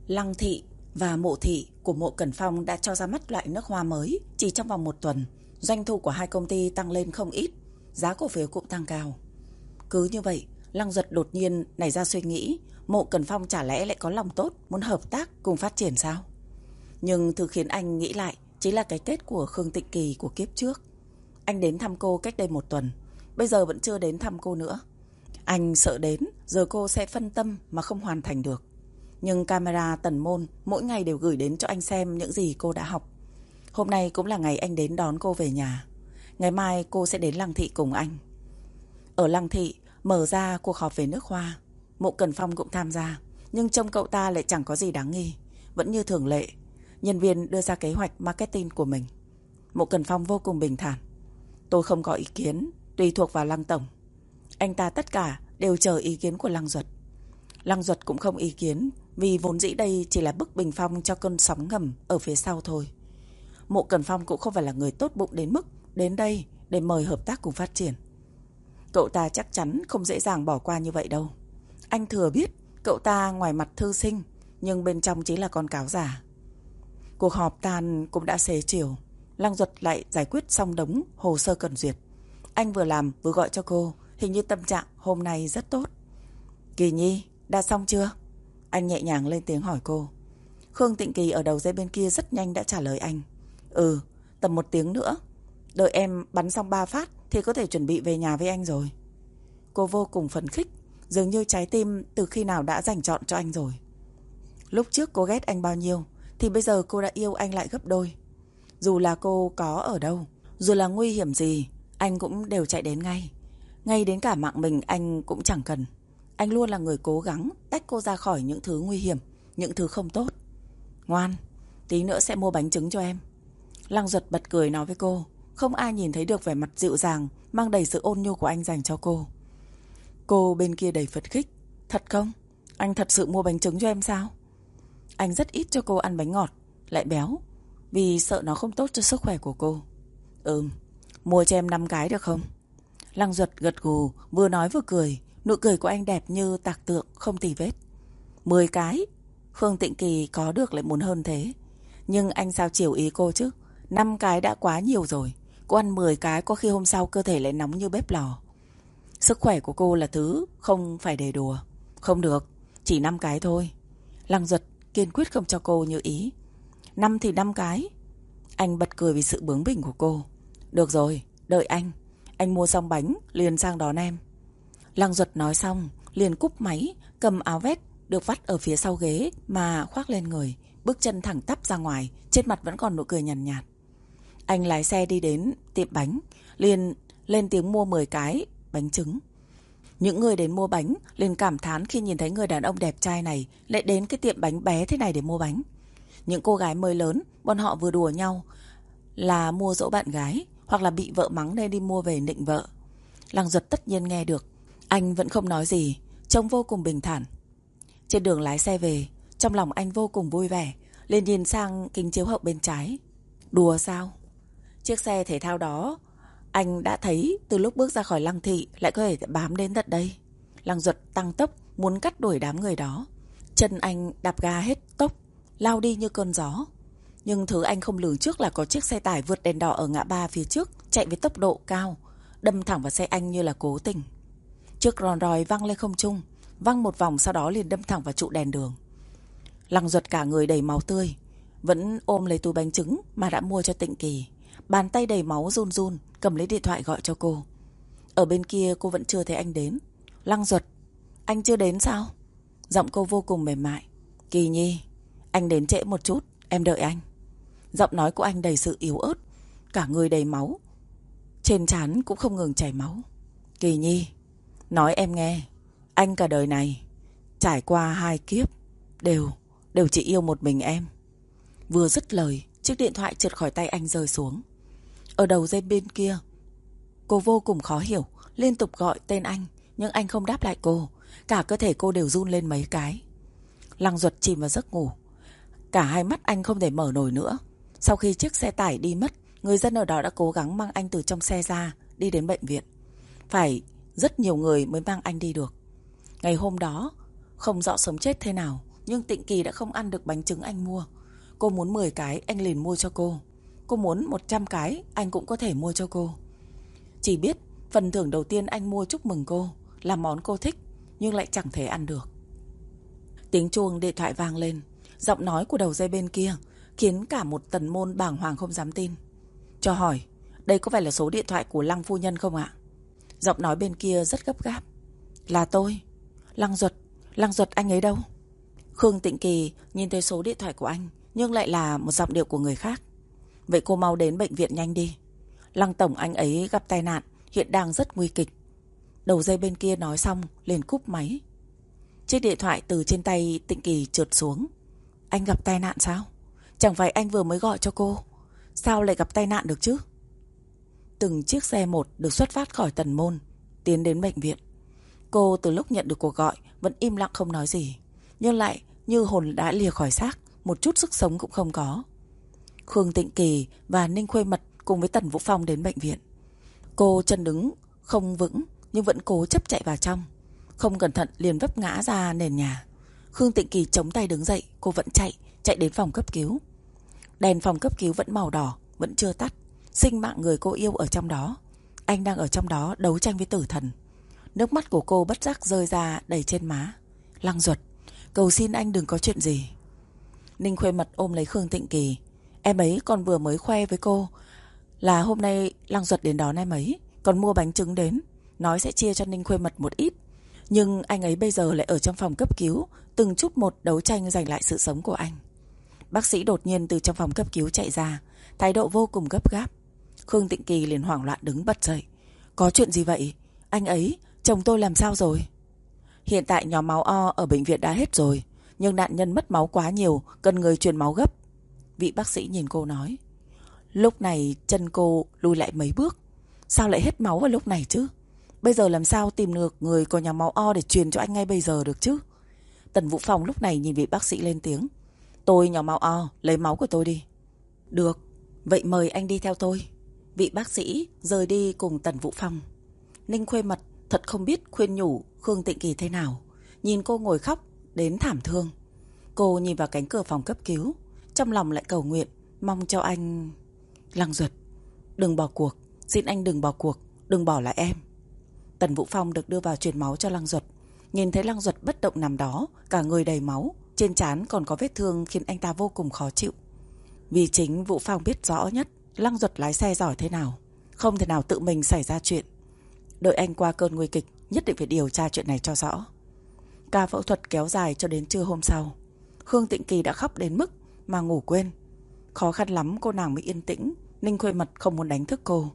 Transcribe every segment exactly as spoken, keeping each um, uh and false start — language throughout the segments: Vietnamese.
Lăng Thị và Mộ Thị của Mộ Cẩn Phong đã cho ra mắt loại nước hoa mới. Chỉ trong vòng một tuần, doanh thu của hai công ty tăng lên không ít, giá cổ phiếu cũng tăng cao. Cứ như vậy, Lăng Duật đột nhiên nảy ra suy nghĩ, Mộ Cẩn Phong chả lẽ lại có lòng tốt, muốn hợp tác cùng phát triển sao? Nhưng thứ khiến anh nghĩ lại chính là cái kết của Khương Tịnh Kỳ của kiếp trước. Anh đến thăm cô cách đây một tuần, bây giờ vẫn chưa đến thăm cô nữa. Anh sợ đến giờ cô sẽ phân tâm mà không hoàn thành được. Nhưng camera Tần Môn mỗi ngày đều gửi đến cho anh xem những gì cô đã học. Hôm nay cũng là ngày anh đến đón cô về nhà. Ngày mai cô sẽ đến Lăng Thị cùng anh. Ở Lăng Thị mở ra cuộc họp về nước hoa. Mộ Cẩn Phong cũng tham gia, nhưng trông cậu ta lại chẳng có gì đáng nghi. Vẫn như thường lệ, nhân viên đưa ra kế hoạch marketing của mình. Mộ Cẩn Phong vô cùng bình thản. Tôi không có ý kiến, tùy thuộc vào Lăng Tổng. Anh ta tất cả đều chờ ý kiến của Lăng Duật. Lăng Duật cũng không ý kiến, vì vốn dĩ đây chỉ là bức bình phong cho cơn sóng ngầm ở phía sau thôi. Mộ Cẩn Phong cũng không phải là người tốt bụng đến mức đến đây để mời hợp tác cùng phát triển. Cậu ta chắc chắn không dễ dàng bỏ qua như vậy đâu. Anh thừa biết cậu ta ngoài mặt thư sinh, nhưng bên trong chính là con cáo giả. Cuộc họp tan cũng đã xế chiều. Lăng Duật lại giải quyết xong đống hồ sơ cần duyệt. Anh vừa làm vừa gọi cho cô. Hình như tâm trạng hôm nay rất tốt. Kỳ Nhi, đã xong chưa? Anh nhẹ nhàng lên tiếng hỏi cô. Khương Tịnh Kỳ ở đầu dây bên kia rất nhanh đã trả lời anh. Ừ, tầm một tiếng nữa. Đợi em bắn xong ba phát thì có thể chuẩn bị về nhà với anh rồi. Cô vô cùng phấn khích, dường như trái tim từ khi nào đã dành chọn cho anh rồi. Lúc trước cô ghét anh bao nhiêu thì bây giờ cô đã yêu anh lại gấp đôi. Dù là cô có ở đâu, dù là nguy hiểm gì, anh cũng đều chạy đến ngay. Ngay đến cả mạng mình anh cũng chẳng cần. Anh luôn là người cố gắng tách cô ra khỏi những thứ nguy hiểm, những thứ không tốt. Ngoan, tí nữa sẽ mua bánh trứng cho em. Lăng Duật bật cười nói với cô. Không ai nhìn thấy được vẻ mặt dịu dàng, mang đầy sự ôn nhu của anh dành cho cô. Cô bên kia đầy phấn khích. Thật không? Anh thật sự mua bánh trứng cho em sao? Anh rất ít cho cô ăn bánh ngọt, lại béo, vì sợ nó không tốt cho sức khỏe của cô. Ừm, mua cho em năm cái được không? Lăng Duật gật gù, vừa nói vừa cười. Nụ cười của anh đẹp như tạc tượng, không tì vết. Mười cái? Khương Tịnh Kỳ có được lại muốn hơn thế. Nhưng anh sao chiều ý cô chứ? Năm cái đã quá nhiều rồi. Cô ăn mười cái có khi hôm sau cơ thể lại nóng như bếp lò. Sức khỏe của cô là thứ không phải để đùa. Không được, chỉ năm cái thôi. Lăng Duật kiên quyết không cho cô như ý. Năm thì năm cái. Anh bật cười vì sự bướng bỉnh của cô. Được rồi, đợi anh. Anh mua xong bánh liền sang đón em. Lăng Duật nói xong liền cúp máy, cầm áo vest được vắt ở phía sau ghế mà khoác lên người, bước chân thẳng tắp ra ngoài, trên mặt vẫn còn nụ cười nhàn nhạt, nhạt. Anh lái xe đi đến tiệm bánh, liền lên tiếng mua mười cái bánh trứng. Những người đến mua bánh liền cảm thán khi nhìn thấy người đàn ông đẹp trai này lại đến cái tiệm bánh bé thế này để mua bánh. Những cô gái mới lớn, bọn họ vừa đùa nhau là mua dỗ bạn gái, hoặc là bị vợ mắng nên đi mua về nịnh vợ. Lăng Duật tất nhiên nghe được. Anh vẫn không nói gì, trông vô cùng bình thản. Trên đường lái xe về, trong lòng anh vô cùng vui vẻ, liền nhìn sang kính chiếu hậu bên trái. Đùa sao? Chiếc xe thể thao đó anh đã thấy từ lúc bước ra khỏi Lăng Thị, lại có thể bám đến tận đây. Lăng Duật tăng tốc muốn cắt đuổi đám người đó. Chân anh đạp ga hết tốc, lao đi như cơn gió. Nhưng thứ anh không lường trước là có chiếc xe tải vượt đèn đỏ ở ngã ba phía trước, chạy với tốc độ cao, đâm thẳng vào xe anh như là cố tình. Chiếc Rolls Royce văng lên không trung, văng một vòng sau đó liền đâm thẳng vào trụ đèn đường. Lăng Duật cả người đầy máu tươi, vẫn ôm lấy túi bánh trứng mà đã mua cho Tịnh Kỳ. Bàn tay đầy máu run run, cầm lấy điện thoại gọi cho cô. Ở bên kia cô vẫn chưa thấy anh đến. Lăng Duật, anh chưa đến sao? Giọng cô vô cùng mềm mại. Kỳ Nhi, anh đến trễ một chút, em đợi anh. Giọng nói của anh đầy sự yếu ớt, cả người đầy máu, trên trán cũng không ngừng chảy máu. Kỳ Nhi, nói em nghe, anh cả đời này trải qua hai kiếp, Đều, đều chỉ yêu một mình em. Vừa dứt lời, chiếc điện thoại trượt khỏi tay anh rơi xuống. Ở đầu dây bên kia, cô vô cùng khó hiểu, liên tục gọi tên anh, nhưng anh không đáp lại cô. Cả cơ thể cô đều run lên mấy cái. Lăng Duật chìm vào giấc ngủ. Cả hai mắt anh không thể mở nổi nữa. Sau khi chiếc xe tải đi mất, người dân ở đó đã cố gắng mang anh từ trong xe ra, đi đến bệnh viện. Phải rất nhiều người mới mang anh đi được. Ngày hôm đó, không rõ sống chết thế nào, Nhưng Tịnh Kỳ đã không ăn được bánh trứng anh mua. Cô muốn mười cái, anh liền mua cho cô. Cô muốn một trăm cái, anh cũng có thể mua cho cô. Chỉ biết phần thưởng đầu tiên anh mua chúc mừng cô là món cô thích, nhưng lại chẳng thể ăn được. Tiếng chuông điện thoại vang lên. Giọng nói của đầu dây bên kia khiến cả một tần môn bàng hoàng không dám tin. Cho hỏi, đây có phải là số điện thoại của Lăng phu nhân không ạ? Giọng nói bên kia rất gấp gáp. Là tôi. Lăng Duật, Lăng Duật anh ấy đâu? Khương Tịnh Kỳ nhìn thấy số điện thoại của anh, nhưng lại là một giọng điệu của người khác. Vậy cô mau đến bệnh viện nhanh đi. Lăng tổng anh ấy gặp tai nạn, hiện đang rất nguy kịch. Đầu dây bên kia nói xong liền cúp máy. Chiếc điện thoại từ trên tay Tịnh Kỳ trượt xuống. Anh gặp tai nạn sao? Chẳng phải anh vừa mới gọi cho cô, sao lại gặp tai nạn được chứ? Từng chiếc xe một được xuất phát khỏi tần môn, tiến đến bệnh viện. Cô từ lúc nhận được cuộc gọi vẫn im lặng không nói gì, nhưng lại như hồn đã lìa khỏi xác, một chút sức sống cũng không có. Khương Tịnh Kỳ và Ninh Khuê Mật cùng với Tần Vũ Phong đến bệnh viện. Cô chân đứng không vững nhưng vẫn cố chấp chạy vào trong, không cẩn thận liền vấp ngã ra nền nhà. Khương Tịnh Kỳ chống tay đứng dậy, cô vẫn chạy, chạy đến phòng cấp cứu. Đèn phòng cấp cứu vẫn màu đỏ, vẫn chưa tắt. Sinh mạng người cô yêu ở trong đó. Anh đang ở trong đó đấu tranh với tử thần. Nước mắt của cô bất giác rơi ra đầy trên má. Lăng Duật, cầu xin anh đừng có chuyện gì. Ninh Khuê Mật ôm lấy Khương Tịnh Kỳ. Em ấy còn vừa mới khoe với cô là hôm nay Lăng Duật đến đón em ấy, còn mua bánh trứng đến, nói sẽ chia cho Ninh Khuê Mật một ít. Nhưng anh ấy bây giờ lại ở trong phòng cấp cứu, từng chút một đấu tranh giành lại sự sống của anh. Bác sĩ đột nhiên từ trong phòng cấp cứu chạy ra, thái độ vô cùng gấp gáp. Khương Tịnh Kỳ liền hoảng loạn đứng bật dậy. Có chuyện gì vậy? Anh ấy, chồng tôi làm sao rồi? Hiện tại nhóm máu O ở bệnh viện đã hết rồi, nhưng nạn nhân mất máu quá nhiều, cần người truyền máu gấp. Vị bác sĩ nhìn cô nói. Lúc này chân cô lùi lại mấy bước. Sao lại hết máu vào lúc này chứ? Bây giờ làm sao tìm được người có nhóm máu O để truyền cho anh ngay bây giờ được chứ? Tần Vũ Phong lúc này nhìn vị bác sĩ lên tiếng. Tôi nhóm máu O, lấy máu của tôi đi. Được, vậy mời anh đi theo tôi. Vị bác sĩ rời đi cùng Tần Vũ Phong. Ninh Khuê Mật thật không biết khuyên nhủ Khương Tịnh Kỳ thế nào. Nhìn cô ngồi khóc đến thảm thương. Cô nhìn vào cánh cửa phòng cấp cứu, trong lòng lại cầu nguyện, mong cho anh... Lăng Duật, đừng bỏ cuộc, xin anh đừng bỏ cuộc, đừng bỏ lại em. Tần Vũ Phong được đưa vào truyền máu cho Lăng Duật. Nhìn thấy Lăng Duật bất động nằm đó, cả người đầy máu, trên trán còn có vết thương khiến anh ta vô cùng khó chịu. Vì chính Vũ Phong biết rõ nhất Lăng Duật lái xe giỏi thế nào, không thể nào tự mình xảy ra chuyện. Đợi anh qua cơn nguy kịch, nhất định phải điều tra chuyện này cho rõ. Ca phẫu thuật kéo dài cho đến trưa hôm sau. Khương Tịnh Kỳ đã khóc đến mức mà ngủ quên. Khó khăn lắm cô nàng mới yên tĩnh. Ninh Khuê Mật không muốn đánh thức cô.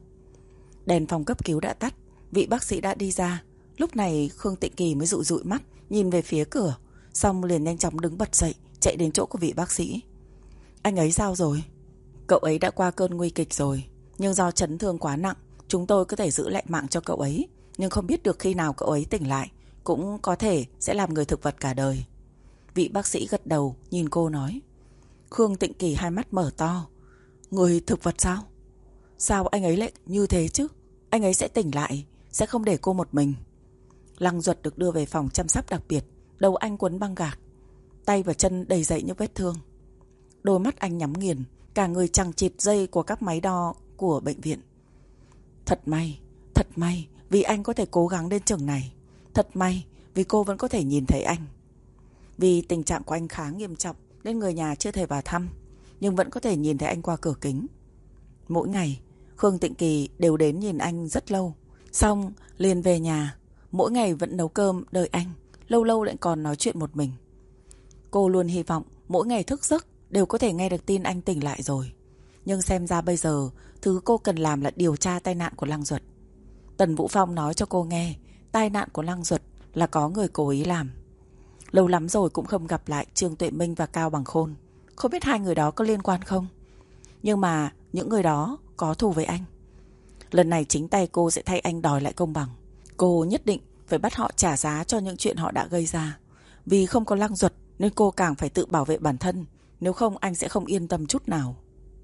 Đèn phòng cấp cứu đã tắt, vị bác sĩ đã đi ra. Lúc này Khương Tịnh Kỳ mới dụi dụi mắt nhìn về phía cửa, xong liền nhanh chóng đứng bật dậy, chạy đến chỗ của vị bác sĩ. Anh ấy sao rồi? Cậu ấy đã qua cơn nguy kịch rồi, nhưng do chấn thương quá nặng, chúng tôi có thể giữ lại mạng cho cậu ấy, nhưng không biết được khi nào cậu ấy tỉnh lại, cũng có thể sẽ làm người thực vật cả đời. Vị bác sĩ gật đầu nhìn cô nói. Khương Tịnh Kỳ hai mắt mở to. Người thực vật sao? Sao anh ấy lại như thế chứ? Anh ấy sẽ tỉnh lại, sẽ không để cô một mình. Lăng Duật được đưa về phòng chăm sóc đặc biệt. Đầu anh quấn băng gạc, tay và chân đầy dậy những vết thương. Đôi mắt anh nhắm nghiền, cả người chằng chịt dây của các máy đo của bệnh viện. Thật may, thật may vì anh có thể cố gắng đến chừng này. Thật may vì cô vẫn có thể nhìn thấy anh. Vì tình trạng của anh khá nghiêm trọng nên người nhà chưa thể vào thăm, nhưng vẫn có thể nhìn thấy anh qua cửa kính. Mỗi ngày Khương Tịnh Kỳ đều đến nhìn anh rất lâu, xong liền về nhà. Mỗi ngày vẫn nấu cơm đợi anh, lâu lâu lại còn nói chuyện một mình. Cô luôn hy vọng mỗi ngày thức giấc đều có thể nghe được tin anh tỉnh lại rồi. Nhưng xem ra bây giờ thứ cô cần làm là điều tra tai nạn của Lăng Duật. Tần Vũ Phong nói cho cô nghe tai nạn của Lăng Duật là có người cố ý làm. Lâu lắm rồi cũng không gặp lại Trương Tuệ Minh và Cao Bằng Khôn. Không biết hai người đó có liên quan không? Nhưng mà những người đó có thù với anh. Lần này chính tay cô sẽ thay anh đòi lại công bằng. Cô nhất định phải bắt họ trả giá cho những chuyện họ đã gây ra. Vì không có Lăng Duật nên cô càng phải tự bảo vệ bản thân. Nếu không anh sẽ không yên tâm chút nào.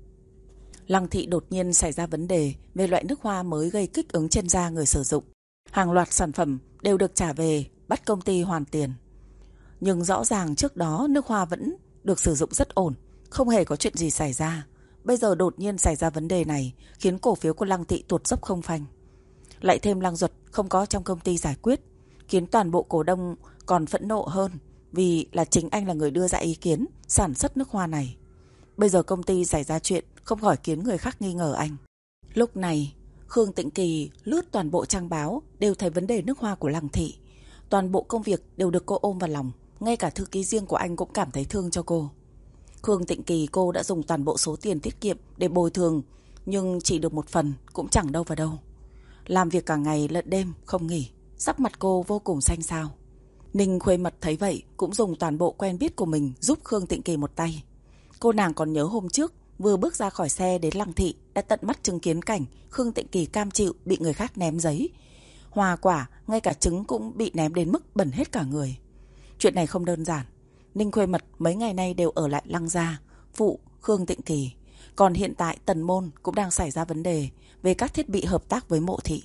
Lăng thị đột nhiên xảy ra vấn đề về loại nước hoa mới gây kích ứng trên da người sử dụng. Hàng loạt sản phẩm đều được trả về, bắt công ty hoàn tiền. Nhưng rõ ràng trước đó nước hoa vẫn được sử dụng rất ổn, không hề có chuyện gì xảy ra. Bây giờ đột nhiên xảy ra vấn đề này khiến cổ phiếu của Lăng Thị tuột dốc không phanh. Lại thêm Lăng Duật không có trong công ty giải quyết, khiến toàn bộ cổ đông còn phẫn nộ hơn, vì là chính anh là người đưa ra ý kiến sản xuất nước hoa này. Bây giờ công ty xảy ra chuyện không khỏi khiến người khác nghi ngờ anh. Lúc này Khương Tịnh Kỳ lướt toàn bộ trang báo đều thấy vấn đề nước hoa của Lăng Thị. Toàn bộ công việc đều được cô ôm vào lòng, ngay cả thư ký riêng của anh cũng cảm thấy thương cho cô. Khương Tịnh Kỳ cô đã dùng toàn bộ số tiền tiết kiệm để bồi thường, nhưng chỉ được một phần cũng chẳng đâu vào đâu. Làm việc cả ngày lẫn đêm không nghỉ, sắc mặt cô vô cùng xanh xao. Ninh Khuê Mật thấy vậy cũng dùng toàn bộ quen biết của mình giúp Khương Tịnh Kỳ một tay. Cô nàng còn nhớ hôm trước vừa bước ra khỏi xe đến Lăng Thị đã tận mắt chứng kiến cảnh Khương Tịnh Kỳ cam chịu bị người khác ném giấy. Hoa quả, ngay cả trứng cũng bị ném đến mức bẩn hết cả người. Chuyện này không đơn giản. Ninh Khuê Mật mấy ngày nay đều ở lại Lăng gia phụ Khương Tịnh Kỳ. Còn hiện tại Tần Môn cũng đang xảy ra vấn đề về các thiết bị hợp tác với Mộ Thị.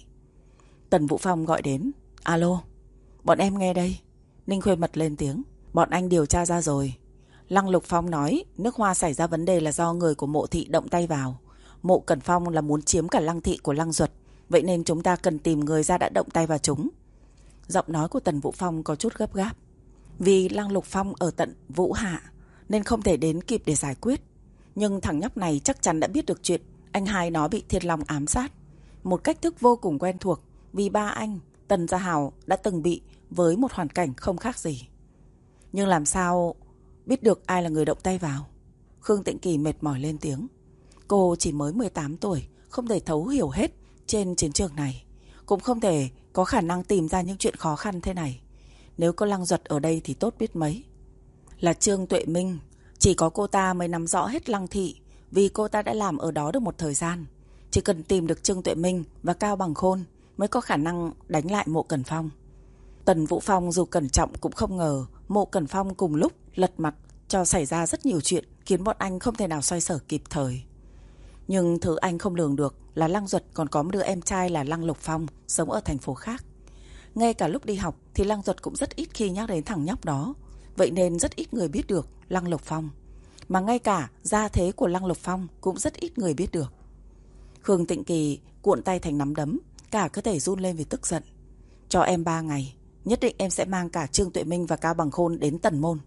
Tần Vũ Phong gọi đến. Alo, bọn em nghe đây. Ninh Khuê Mật lên tiếng. Bọn anh điều tra ra rồi. Lăng Lục Phong nói nước hoa xảy ra vấn đề là do người của Mộ Thị động tay vào. Mộ Cẩn Phong là muốn chiếm cả Lăng Thị của Lăng Duật, vậy nên chúng ta cần tìm người ra đã động tay vào chúng. Giọng nói của Tần Vũ Phong có chút gấp gáp. Vì Lăng Lục Phong ở tận Vũ Hạ nên không thể đến kịp để giải quyết. Nhưng thằng nhóc này chắc chắn đã biết được chuyện anh hai nó bị Thiên Long ám sát. Một cách thức vô cùng quen thuộc, vì ba anh, Tần Gia Hào đã từng bị với một hoàn cảnh không khác gì. Nhưng làm sao biết được ai là người động tay vào? Khương Tịnh Kỳ mệt mỏi lên tiếng. Cô chỉ mới mười tám tuổi, không thể thấu hiểu hết trên chiến trường này, cũng không thể có khả năng tìm ra những chuyện khó khăn thế này. Nếu có Lăng Duật ở đây thì tốt biết mấy. Là Trương Tuệ Minh, chỉ có cô ta mới nắm rõ hết Lăng Thị, vì cô ta đã làm ở đó được một thời gian. Chỉ cần tìm được Trương Tuệ Minh và Cao Bằng Khôn mới có khả năng đánh lại Mộ Cẩn Phong. Tần Vũ Phong dù cẩn trọng cũng không ngờ Mộ Cẩn Phong cùng lúc lật mặt cho xảy ra rất nhiều chuyện, khiến bọn anh không thể nào xoay sở kịp thời. Nhưng thứ anh không lường được là Lăng Duật còn có một đứa em trai là Lăng Lục Phong sống ở thành phố khác. Ngay cả lúc đi học thì Lăng Duật cũng rất ít khi nhắc đến thằng nhóc đó, vậy nên rất ít người biết được Lăng Lục Phong. Mà ngay cả gia thế của Lăng Lục Phong cũng rất ít người biết được. Khương Tịnh Kỳ cuộn tay thành nắm đấm, cả cơ thể run lên vì tức giận. Cho em ba ngày, nhất định em sẽ mang cả Trương Tuệ Minh và Cao Bằng Khôn đến Tần Môn.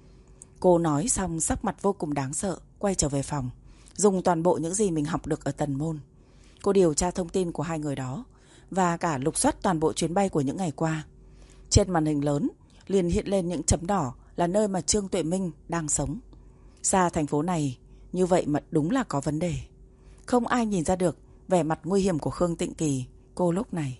Cô nói xong sắc mặt vô cùng đáng sợ, quay trở về phòng, dùng toàn bộ những gì mình học được ở Tần Môn. Cô điều tra thông tin của hai người đó và cả lục soát toàn bộ chuyến bay của những ngày qua. Trên màn hình lớn liền hiện lên những chấm đỏ là nơi mà Trương Tuệ Minh đang sống. Xa thành phố này, như vậy mà đúng là có vấn đề. Không ai nhìn ra được vẻ mặt nguy hiểm của Khương Tịnh Kỳ cô lúc này.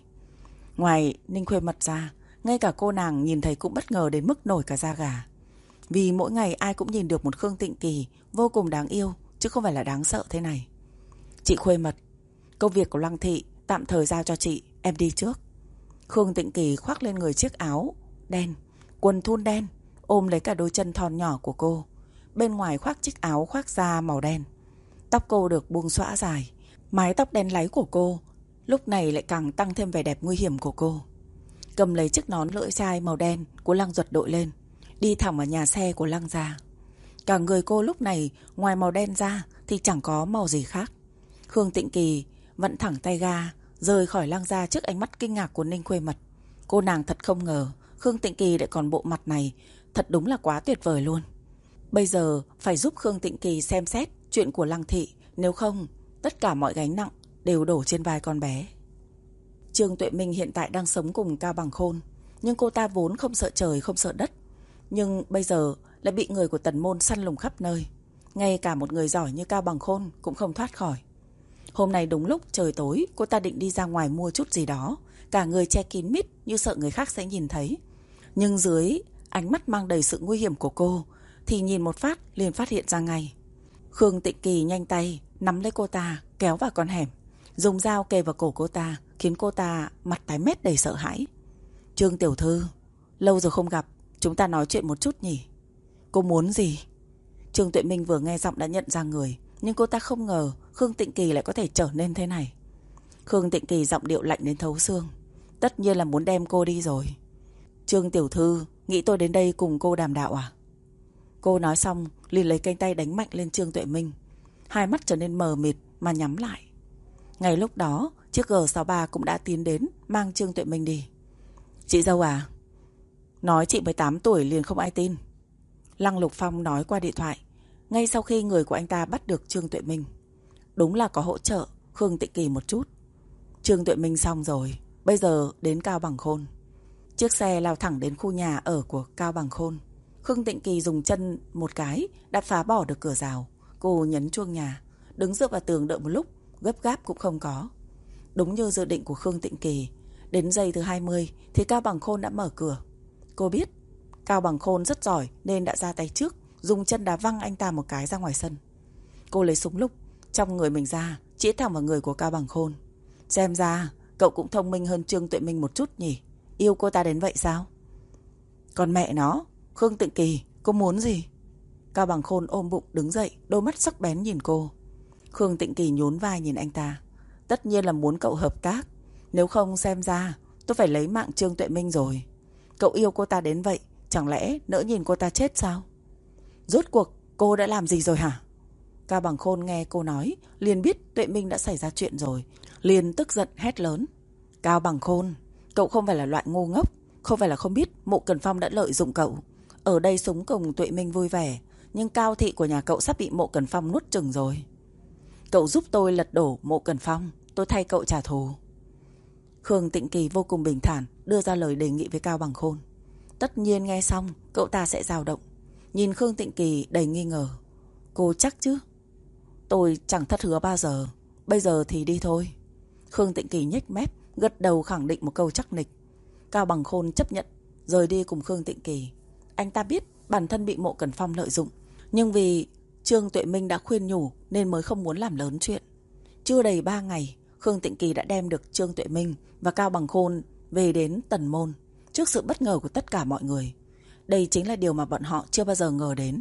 Ngoài Ninh Khuê Mật ra, ngay cả cô nàng nhìn thấy cũng bất ngờ đến mức nổi cả da gà. Vì mỗi ngày ai cũng nhìn được một Khương Tịnh Kỳ vô cùng đáng yêu, chứ không phải là đáng sợ thế này. Chị Khuê Mật, công việc của Lăng Thị tạm thời giao cho chị, em đi trước. Khương Tịnh Kỳ khoác lên người chiếc áo đen, quần thun đen, ôm lấy cả đôi chân thon nhỏ của cô. Bên ngoài khoác chiếc áo khoác da màu đen. Tóc cô được buông xõa dài, mái tóc đen láy của cô lúc này lại càng tăng thêm vẻ đẹp nguy hiểm của cô. Cầm lấy chiếc nón lưỡi chai màu đen của Lăng Duật đội lên, đi thẳng vào nhà xe của Lăng gia. Cả người cô lúc này ngoài màu đen ra thì chẳng có màu gì khác. Khương Tịnh Kỳ vặn thẳng tay ga rời khỏi Lăng gia trước ánh mắt kinh ngạc của Ninh Khuê Mật. Cô nàng thật không ngờ Khương Tịnh Kỳ lại còn bộ mặt này, thật đúng là quá tuyệt vời luôn. Bây giờ phải giúp Khương Tịnh Kỳ xem xét chuyện của Lăng Thị, nếu không tất cả mọi gánh nặng đều đổ trên vai con bé. Trương Tuệ Minh hiện tại đang sống cùng Cao Bằng Khôn, nhưng cô ta vốn không sợ trời không sợ đất, nhưng bây giờ lại bị người của Tần Môn săn lùng khắp nơi. Ngay cả một người giỏi như Cao Bằng Khôn cũng không thoát khỏi. Hôm nay đúng lúc trời tối, cô ta định đi ra ngoài mua chút gì đó, cả người che kín mít như sợ người khác sẽ nhìn thấy. Nhưng dưới ánh mắt mang đầy sự nguy hiểm của cô thì nhìn một phát liền phát hiện ra ngay. Khương Tịnh Kỳ nhanh tay nắm lấy cô ta kéo vào con hẻm, dùng dao kề vào cổ cô ta, khiến cô ta mặt tái mét đầy sợ hãi. Trương tiểu thư, lâu rồi không gặp, chúng ta nói chuyện một chút nhỉ? Cô muốn gì? Trương Tuệ Minh vừa nghe giọng đã nhận ra người, nhưng cô ta không ngờ Khương Tịnh Kỳ lại có thể trở nên thế này. Khương Tịnh Kỳ giọng điệu lạnh đến thấu xương. Tất nhiên là muốn đem cô đi rồi. Trương tiểu thư nghĩ tôi đến đây cùng cô đàm đạo à? Cô nói xong liền lấy cánh tay đánh mạnh lên Trương Tuệ Minh. Hai mắt trở nên mờ mịt mà nhắm lại. Ngay lúc đó chiếc G sáu ba cũng đã tiến đến mang Trương Tuệ Minh đi. Chị dâu à, nói chị mười tám tuổi liền không ai tin. Lăng Lục Phong nói qua điện thoại ngay sau khi người của anh ta bắt được Trương Tuệ Minh. Đúng là có hỗ trợ Khương Tịnh Kỳ một chút. Trương Tuệ Minh xong rồi, bây giờ đến Cao Bằng Khôn. Chiếc xe lao thẳng đến khu nhà ở của Cao Bằng Khôn. Khương Tịnh Kỳ dùng chân một cái đã phá bỏ được cửa rào. Cô nhấn chuông nhà, đứng dựa vào tường đợi một lúc, gấp gáp cũng không có. Đúng như dự định của Khương Tịnh Kỳ, đến giây thứ hai mươi thì Cao Bằng Khôn đã mở cửa. Cô biết Cao Bằng Khôn rất giỏi nên đã ra tay trước, dùng chân đá văng anh ta một cái ra ngoài sân. Cô lấy súng lục trong người mình ra, chĩa thẳng vào người của Cao Bằng Khôn. Xem ra cậu cũng thông minh hơn Trương Tuệ Minh một chút nhỉ. Yêu cô ta đến vậy sao? Còn mẹ nó, Khương Tịnh Kỳ, cô muốn gì? Cao Bằng Khôn ôm bụng đứng dậy, đôi mắt sắc bén nhìn cô. Khương Tịnh Kỳ nhún vai nhìn anh ta. Tất nhiên là muốn cậu hợp tác. Nếu không xem ra tôi phải lấy mạng Trương Tuệ Minh rồi. Cậu yêu cô ta đến vậy, chẳng lẽ nỡ nhìn cô ta chết sao? Rốt cuộc cô đã làm gì rồi hả? Cao Bằng Khôn nghe cô nói liền biết Tuệ Minh đã xảy ra chuyện rồi, liền tức giận hét lớn. Cao Bằng Khôn, cậu không phải là loại ngu ngốc, không phải là không biết Mộ Cần Phong đã lợi dụng cậu. Ở đây sống cùng Tuệ Minh vui vẻ, nhưng Cao thị của nhà cậu sắp bị Mộ Cần Phong nuốt chửng rồi. Cậu giúp tôi lật đổ Mộ Cần Phong, tôi thay cậu trả thù. Khương Tịnh Kỳ vô cùng bình thản đưa ra lời đề nghị với Cao Bằng Khôn. Tất nhiên nghe xong cậu ta sẽ dao động. Nhìn Khương Tịnh Kỳ đầy nghi ngờ. Cô chắc chứ? Tôi chẳng thất hứa bao giờ. Bây giờ thì đi thôi. Khương Tịnh Kỳ nhếch mép, gật đầu khẳng định một câu chắc nịch. Cao Bằng Khôn chấp nhận rời đi cùng Khương Tịnh Kỳ. Anh ta biết bản thân bị Mộ Cần Phong lợi dụng, nhưng vì Trương Tuệ Minh đã khuyên nhủ nên mới không muốn làm lớn chuyện. Chưa đầy ba ngày, Khương Tịnh Kỳ đã đem được Trương Tuệ Minh và Cao Bằng Khôn về đến Tần Môn, trước sự bất ngờ của tất cả mọi người. Đây chính là điều mà bọn họ chưa bao giờ ngờ đến.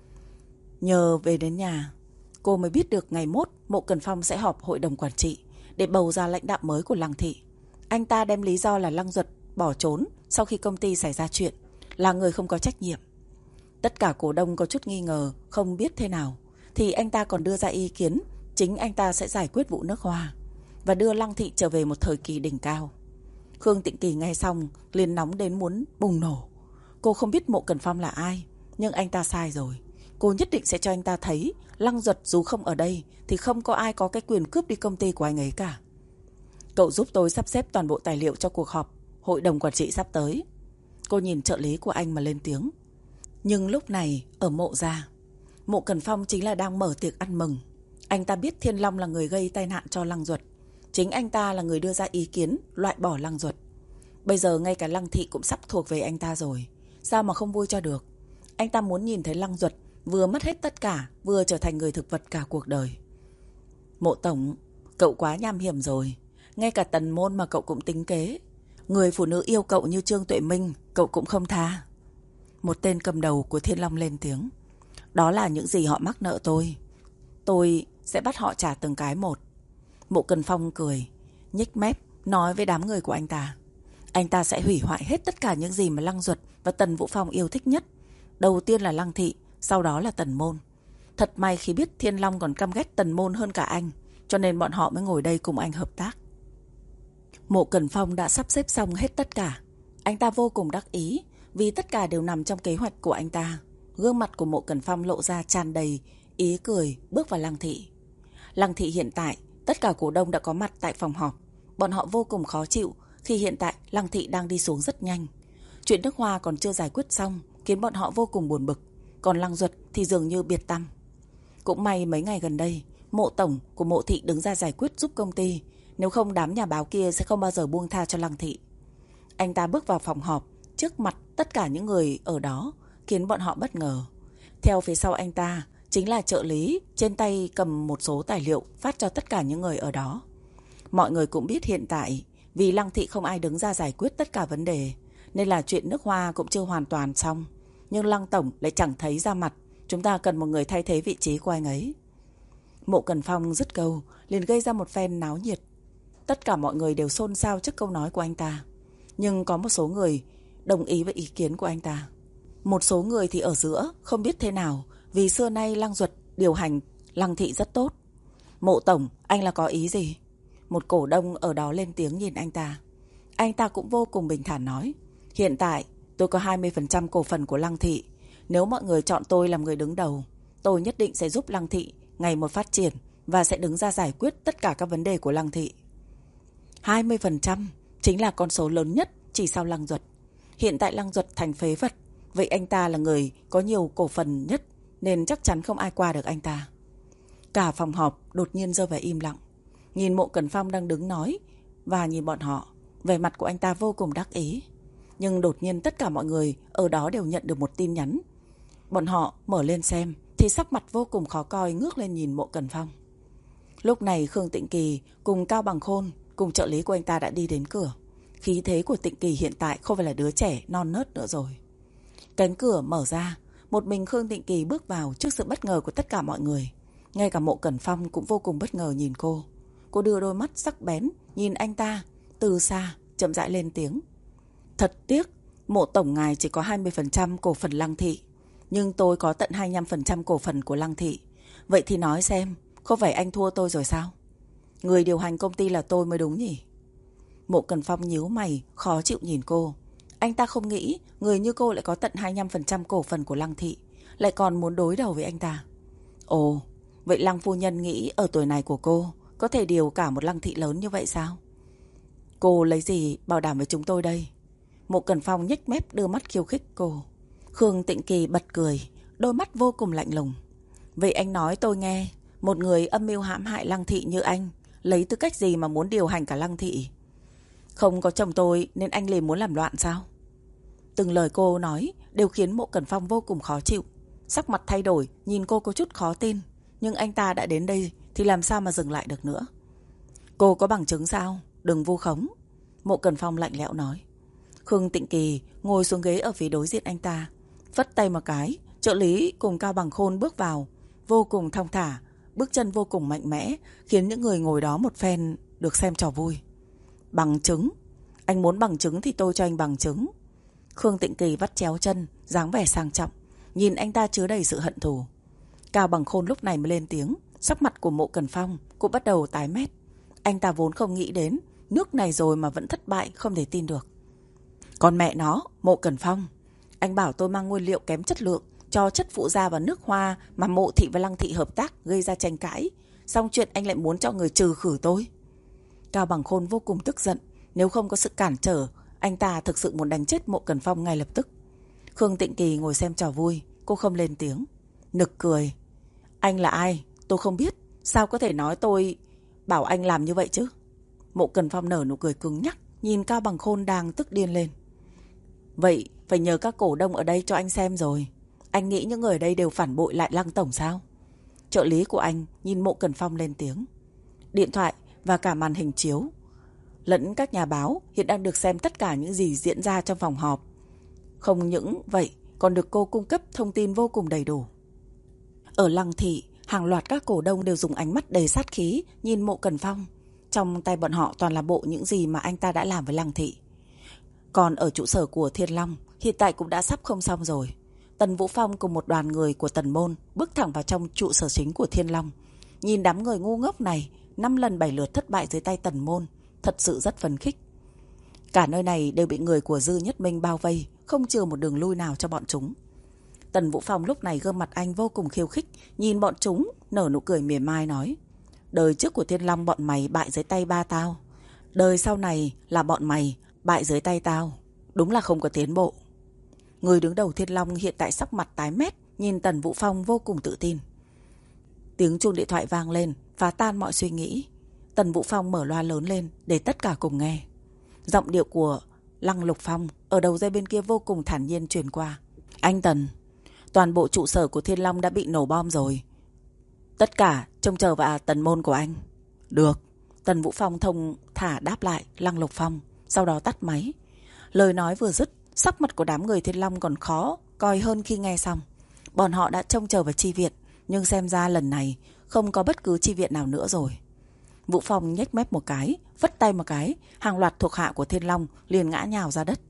Nhờ về đến nhà, cô mới biết được ngày mốt Mộ Cần Phong sẽ họp hội đồng quản trị để bầu ra lãnh đạo mới của Lăng thị. Anh ta đem lý do là Lăng Duật bỏ trốn sau khi công ty xảy ra chuyện, là người không có trách nhiệm. Tất cả cổ đông có chút nghi ngờ, không biết thế nào, thì anh ta còn đưa ra ý kiến chính anh ta sẽ giải quyết vụ nước hoa và đưa Lăng thị trở về một thời kỳ đỉnh cao. Khương Tịnh Kỳ nghe xong liền nóng đến muốn bùng nổ. Cô không biết Mộ Cần Phong là ai, nhưng anh ta sai rồi. Cô nhất định sẽ cho anh ta thấy Lăng Duật dù không ở đây thì không có ai có cái quyền cướp đi công ty của anh ấy cả. Cậu giúp tôi sắp xếp toàn bộ tài liệu cho cuộc họp hội đồng quản trị sắp tới. Cô nhìn trợ lý của anh mà lên tiếng. Nhưng lúc này ở Mộ gia, Mộ Cần Phong chính là đang mở tiệc ăn mừng. Anh ta biết Thiên Long là người gây tai nạn cho Lăng Duật. Chính anh ta là người đưa ra ý kiến loại bỏ Lăng Duật. Bây giờ ngay cả Lăng thị cũng sắp thuộc về anh ta rồi, sao mà không vui cho được. Anh ta muốn nhìn thấy Lăng Duật vừa mất hết tất cả, vừa trở thành người thực vật cả cuộc đời. Mộ tổng, cậu quá nham hiểm rồi. Ngay cả Tần Môn mà cậu cũng tính kế. Người phụ nữ yêu cậu như Trương Tuệ Minh cậu cũng không tha. Một tên cầm đầu của Thiên Long lên tiếng. Đó là những gì họ mắc nợ tôi. Tôi sẽ bắt họ trả từng cái một. Mộ Cần Phong cười, nhếch mép nói với đám người của anh ta. Anh ta sẽ hủy hoại hết tất cả những gì mà Lăng Duật và Tần Vũ Phong yêu thích nhất. Đầu tiên là Lăng thị, sau đó là Tần Môn. Thật may khi biết Thiên Long còn căm ghét Tần Môn hơn cả anh, cho nên bọn họ mới ngồi đây cùng anh hợp tác. Mộ Cần Phong đã sắp xếp xong hết tất cả. Anh ta vô cùng đắc ý vì tất cả đều nằm trong kế hoạch của anh ta. Gương mặt của Mộ Cần Phong lộ ra tràn đầy ý cười bước vào Lăng thị. Lăng thị hiện tại tất cả cổ đông đã có mặt tại phòng họp. Bọn họ vô cùng khó chịu khi hiện tại Lăng thị đang đi xuống rất nhanh. Chuyện nước hoa còn chưa giải quyết xong khiến bọn họ vô cùng buồn bực. Còn Lăng Duật thì dường như biệt tăm. Cũng may mấy ngày gần đây Mộ tổng của Mộ thị đứng ra giải quyết giúp công ty. Nếu không đám nhà báo kia sẽ không bao giờ buông tha cho Lăng thị. Anh ta bước vào phòng họp trước mặt tất cả những người ở đó, khiến bọn họ bất ngờ. Theo phía sau anh ta chính là trợ lý, trên tay cầm một số tài liệu phát cho tất cả những người ở đó. Mọi người cũng biết hiện tại vì Lăng thị không ai đứng ra giải quyết tất cả vấn đề, nên là chuyện nước hoa cũng chưa hoàn toàn xong. Nhưng Lăng tổng lại chẳng thấy ra mặt. Chúng ta cần một người thay thế vị trí của anh ấy. Mộ Cần Phong dứt câu liền gây ra một phen náo nhiệt. Tất cả mọi người đều xôn xao trước câu nói của anh ta. Nhưng có một số người đồng ý với ý kiến của anh ta. Một số người thì ở giữa không biết thế nào, vì xưa nay Lăng Duật điều hành Lăng thị rất tốt. Mộ tổng, anh là có ý gì? Một cổ đông ở đó lên tiếng nhìn anh ta. Anh ta cũng vô cùng bình thản nói, hiện tại tôi có hai mươi phần trăm cổ phần của Lăng thị. Nếu mọi người chọn tôi làm người đứng đầu, tôi nhất định sẽ giúp Lăng thị ngày một phát triển và sẽ đứng ra giải quyết tất cả các vấn đề của Lăng thị. hai mươi phần trăm chính là con số lớn nhất chỉ sau Lăng Duật. Hiện tại Lăng Duật thành phế vật, vậy anh ta là người có nhiều cổ phần nhất nên chắc chắn không ai qua được anh ta. Cả phòng họp đột nhiên rơi vào im lặng. Nhìn Mộ Cẩn Phong đang đứng nói và nhìn bọn họ, vẻ mặt của anh ta vô cùng đắc ý. Nhưng đột nhiên tất cả mọi người ở đó đều nhận được một tin nhắn. Bọn họ mở lên xem thì sắc mặt vô cùng khó coi, ngước lên nhìn Mộ Cẩn Phong. Lúc này Khương Tịnh Kỳ cùng Cao Bằng Khôn cùng trợ lý của anh ta đã đi đến cửa. Khí thế của Tịnh Kỳ hiện tại không phải là đứa trẻ non nớt nữa rồi. Cánh cửa mở ra, một mình Khương Tịnh Kỳ bước vào trước sự bất ngờ của tất cả mọi người. Ngay cả Mộ Cẩn Phong cũng vô cùng bất ngờ nhìn cô. Cô đưa đôi mắt sắc bén nhìn anh ta, từ xa chậm rãi lên tiếng. Thật tiếc, Mộ tổng ngài chỉ có hai mươi phần trăm cổ phần Lăng thị, nhưng tôi có tận hai mươi lăm phần trăm cổ phần của Lăng thị. Vậy thì nói xem, không phải anh thua tôi rồi sao? Người điều hành công ty là tôi mới đúng nhỉ? Mộ Cẩn Phong nhíu mày, khó chịu nhìn cô. Anh ta không nghĩ người như cô lại có tận hai mươi lăm phần trăm cổ phần của Lăng thị, lại còn muốn đối đầu với anh ta. Ồ, vậy Lăng phu nhân nghĩ ở tuổi này của cô có thể điều cả một Lăng thị lớn như vậy sao? Cô lấy gì bảo đảm với chúng tôi đây? Mộ Cẩn Phong nhếch mép đưa mắt khiêu khích cô. Khương Tịnh Kỳ bật cười, đôi mắt vô cùng lạnh lùng. Vậy anh nói tôi nghe, một người âm mưu hãm hại Lăng thị như anh, lấy tư cách gì mà muốn điều hành cả Lăng thị? Không có chồng tôi nên anh liền muốn làm loạn sao? Từng lời cô nói đều khiến Mộ Cẩn Phong vô cùng khó chịu. Sắc mặt thay đổi, nhìn cô có chút khó tin. Nhưng anh ta đã đến đây thì làm sao mà dừng lại được nữa? Cô có bằng chứng sao? Đừng vu khống. Mộ Cẩn Phong lạnh lẽo nói. Khương Tịnh Kỳ ngồi xuống ghế ở phía đối diện anh ta, phất tay một cái, trợ lý cùng Cao Bằng Khôn bước vào, vô cùng thong thả, bước chân vô cùng mạnh mẽ, khiến những người ngồi đó một phen được xem trò vui. Bằng chứng? Anh muốn bằng chứng thì tôi cho anh bằng chứng. Khương Tịnh Kỳ vắt chéo chân, dáng vẻ sang trọng, nhìn anh ta chứa đầy sự hận thù. Cao Bằng Khôn lúc này mới lên tiếng. Sắc mặt của Mộ Cẩn Phong cũng bắt đầu tái mét. Anh ta vốn không nghĩ đến nước này rồi mà vẫn thất bại, không thể tin được. Còn mẹ nó, Mộ Cẩn Phong, anh bảo tôi mang nguyên liệu kém chất lượng, cho chất phụ gia vào nước hoa mà Mộ thị và Lăng thị hợp tác gây ra tranh cãi. Xong chuyện anh lại muốn cho người trừ khử tôi. Cao Bằng Khôn vô cùng tức giận. Nếu không có sự cản trở, anh ta thực sự muốn đánh chết Mộ Cẩn Phong ngay lập tức. Khương Tịnh Kỳ ngồi xem trò vui, cô không lên tiếng. Nực cười. Anh là ai? Tôi không biết. Sao có thể nói tôi bảo anh làm như vậy chứ? Mộ Cẩn Phong nở nụ cười cứng nhắc, nhìn Cao Bằng Khôn đang tức điên lên. Vậy phải nhờ các cổ đông ở đây cho anh xem rồi. Anh nghĩ những người ở đây đều phản bội lại Lăng tổng sao? Trợ lý của anh nhìn Mộ Cẩn Phong lên tiếng. Điện thoại và cả màn hình chiếu lẫn các nhà báo hiện đang được xem tất cả những gì diễn ra trong phòng họp. Không những vậy, còn được cô cung cấp thông tin vô cùng đầy đủ. Ở Lăng thị, hàng loạt các cổ đông đều dùng ánh mắt đầy sát khí nhìn Mộ Cẩn Phong. Trong tay bọn họ toàn là bộ những gì mà anh ta đã làm với Lăng thị. Còn ở trụ sở của Thiên Long, hiện tại cũng đã sắp không xong rồi. Tần Vũ Phong cùng một đoàn người của Tần Môn bước thẳng vào trong trụ sở chính của Thiên Long. Nhìn đám người ngu ngốc này, năm lần bảy lượt thất bại dưới tay Tần Môn, thật sự rất phấn khích. Cả nơi này đều bị người của Dư Nhất Minh bao vây, không chừa một đường lui nào cho bọn chúng. Tần Vũ Phong lúc này gương mặt anh vô cùng khiêu khích, nhìn bọn chúng nở nụ cười mỉa mai nói. Đời trước của Thiên Long bọn mày bại dưới tay ba tao, đời sau này là bọn mày bại dưới tay tao. Đúng là không có tiến bộ. Người đứng đầu Thiên Long hiện tại sắc mặt tái mét, nhìn Tần Vũ Phong vô cùng tự tin. Tiếng chuông điện thoại vang lên, phá tan mọi suy nghĩ. Tần Vũ Phong mở loa lớn lên để tất cả cùng nghe. Giọng điệu của Lăng Lục Phong ở đầu dây bên kia vô cùng thản nhiên truyền qua. Anh Tần, toàn bộ trụ sở của Thiên Long đã bị nổ bom rồi. Tất cả trông chờ vào Tần Môn của anh. Được. Tần Vũ Phong thông thả đáp lại Lăng Lục Phong, sau đó tắt máy. Lời nói vừa dứt, sắc mặt của đám người Thiên Long còn khó coi hơn khi nghe xong. Bọn họ đã trông chờ vào chi viện, nhưng xem ra lần này không có bất cứ chi viện nào nữa rồi. Vũ Phong nhếch mép một cái, vất tay một cái, hàng loạt thuộc hạ của Thiên Long liền ngã nhào ra đất.